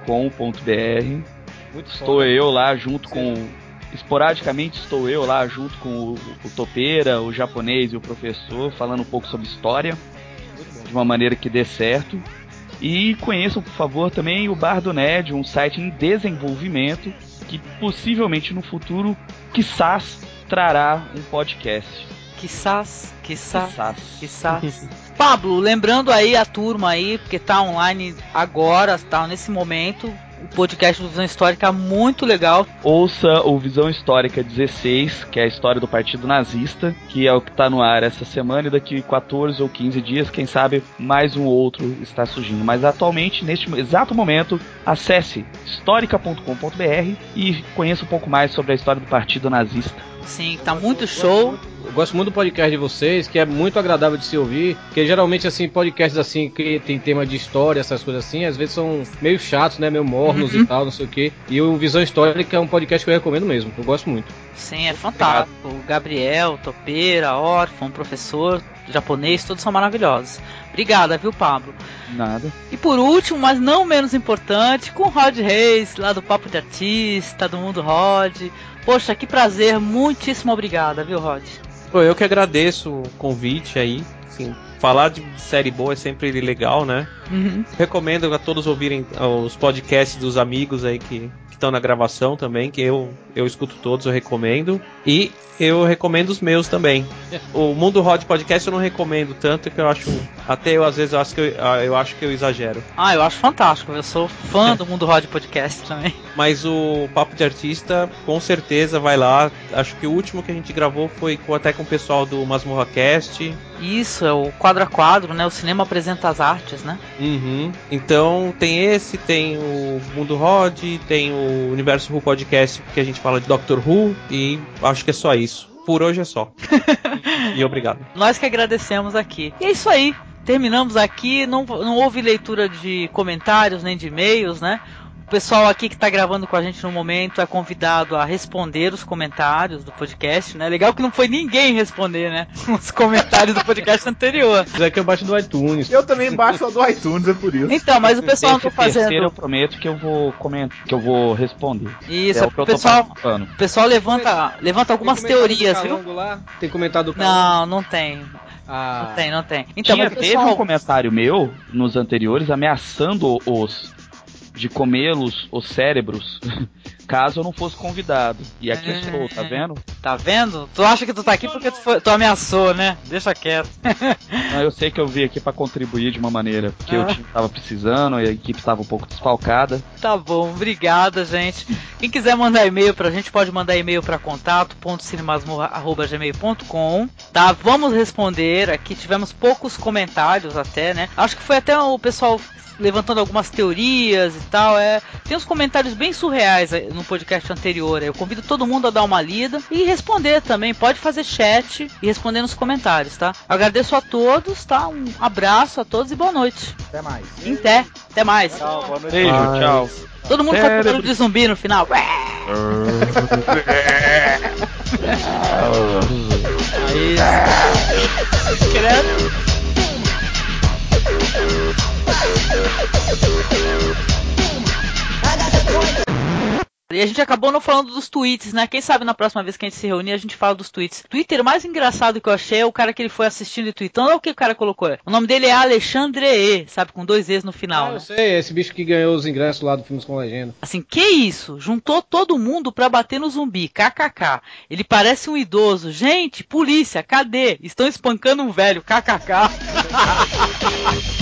Estou eu lá junto com... Esporadicamente estou eu lá junto com o Topeira, o japonês e o professor, falando um pouco sobre história, de uma maneira que dê certo. E conheçam, por favor, também o Bar do Nerd, um site em desenvolvimento, que possivelmente no futuro, quiçás, trará um podcast. Quiçás. Pablo, lembrando aí a turma aí, porque tá online agora, tá nesse momento, o podcast do Visão Histórica muito legal. Ouça o Visão Histórica 16, que é a história do Partido Nazista, que é o que tá no ar essa semana, e daqui 14 ou 15 dias, quem sabe, mais um outro está surgindo. Mas atualmente, neste exato momento, acesse historica.com.br e conheça um pouco mais sobre a história do Partido Nazista. Sim, tá muito show. Eu gosto muito do podcast de vocês, que é muito agradável de se ouvir, porque geralmente, assim, podcasts assim, que tem tema de história, essas coisas assim, às vezes são meio chatos, né, meio mornos e tal, não sei o quê. E o Visão Histórica é um podcast que eu recomendo mesmo, eu gosto muito. Sim, é fantástico. O Gabriel, Topeira, Órfão, professor, japonês, todos são maravilhosos. Obrigada, viu, Pablo? Nada. E por último, mas não menos importante, com o Rod Reis, lá do Papo de Artista, do Mundo Rod. Poxa, que prazer, muitíssimo obrigada, viu, Rod? Eu que agradeço o convite aí, assim, falar de série boa é sempre legal, né? Recomendo a todos ouvirem os podcasts dos amigos aí que estão na gravação também, que eu escuto todos, eu recomendo. E eu recomendo os meus também. O Mundo Rod Podcast eu não recomendo tanto, que eu acho... Até eu, às vezes, eu acho que eu exagero. Eu acho fantástico. Eu sou fã do Mundo Rod Podcast também. Mas o Papo de Artista, com certeza, vai lá. Acho que o último que a gente gravou foi até com o pessoal do MasmorraCast. Isso, é o Quadro a Quadro, né? O cinema apresenta as artes, né? Então, tem esse, tem o Mundo Rod, tem o Universo Who Podcast, que a gente fala de Doctor Who, e acho que é só isso. Por hoje é só. E obrigado. Nós que agradecemos aqui. E é isso aí. Terminamos aqui. Não houve leitura de comentários nem de e-mails, né? O pessoal aqui que está gravando com a gente no momento é convidado a responder os comentários do podcast, né? Legal que não foi ninguém responder, né? Os comentários do podcast anterior. Isso aqui eu baixo do iTunes. Eu também baixo do iTunes, é por isso. Então, mas o pessoal não tá fazendo. Eu prometo que eu vou comentar, que eu vou responder. Isso, o pessoal levanta algumas teorias, viu? Lá? Tem comentário do Não tem. Não tem. Então, teve um comentário meu nos anteriores ameaçando de comê-los os cérebros caso eu não fosse convidado. E aqui estou, tá vendo? Tá vendo? Tu acha que tu tá aqui porque tu ameaçou, né? Deixa quieto. Não, eu sei que eu vim aqui pra contribuir de uma maneira, porque o time tava precisando e a equipe tava um pouco desfalcada. Tá bom, obrigada, gente. Quem quiser mandar e-mail pra gente, pode mandar e-mail pra contato.cinemasmorra@gmail.com, tá? Vamos responder. Aqui tivemos poucos comentários até, né? Acho que foi até o pessoal levantando algumas teorias e tal. Tem uns comentários bem surreais no podcast anterior. Eu convido todo mundo a dar uma lida e responder também. Pode fazer chat e responder nos comentários, tá? Agradeço a todos, tá? Um abraço a todos e boa noite. Até mais. Até mais. Tchau, boa noite. Beijo, tchau. Todo mundo faz barulho de zumbi no final. Aí. Credo. E a gente acabou não falando dos tweets, né? Quem sabe na próxima vez que a gente se reunir, a gente fala dos tweets. Twitter, o mais engraçado que eu achei é o cara que ele foi assistindo e tweetando. Olha o que o cara colocou. O nome dele é Alexandre E, sabe? Com 2 E's no final, né? Eu sei, esse bicho que ganhou os ingressos lá do Filmes com Legenda. Assim, que isso? Juntou todo mundo pra bater no zumbi. KKK. Ele parece um idoso. Gente, polícia, cadê? Estão espancando um velho. KKK.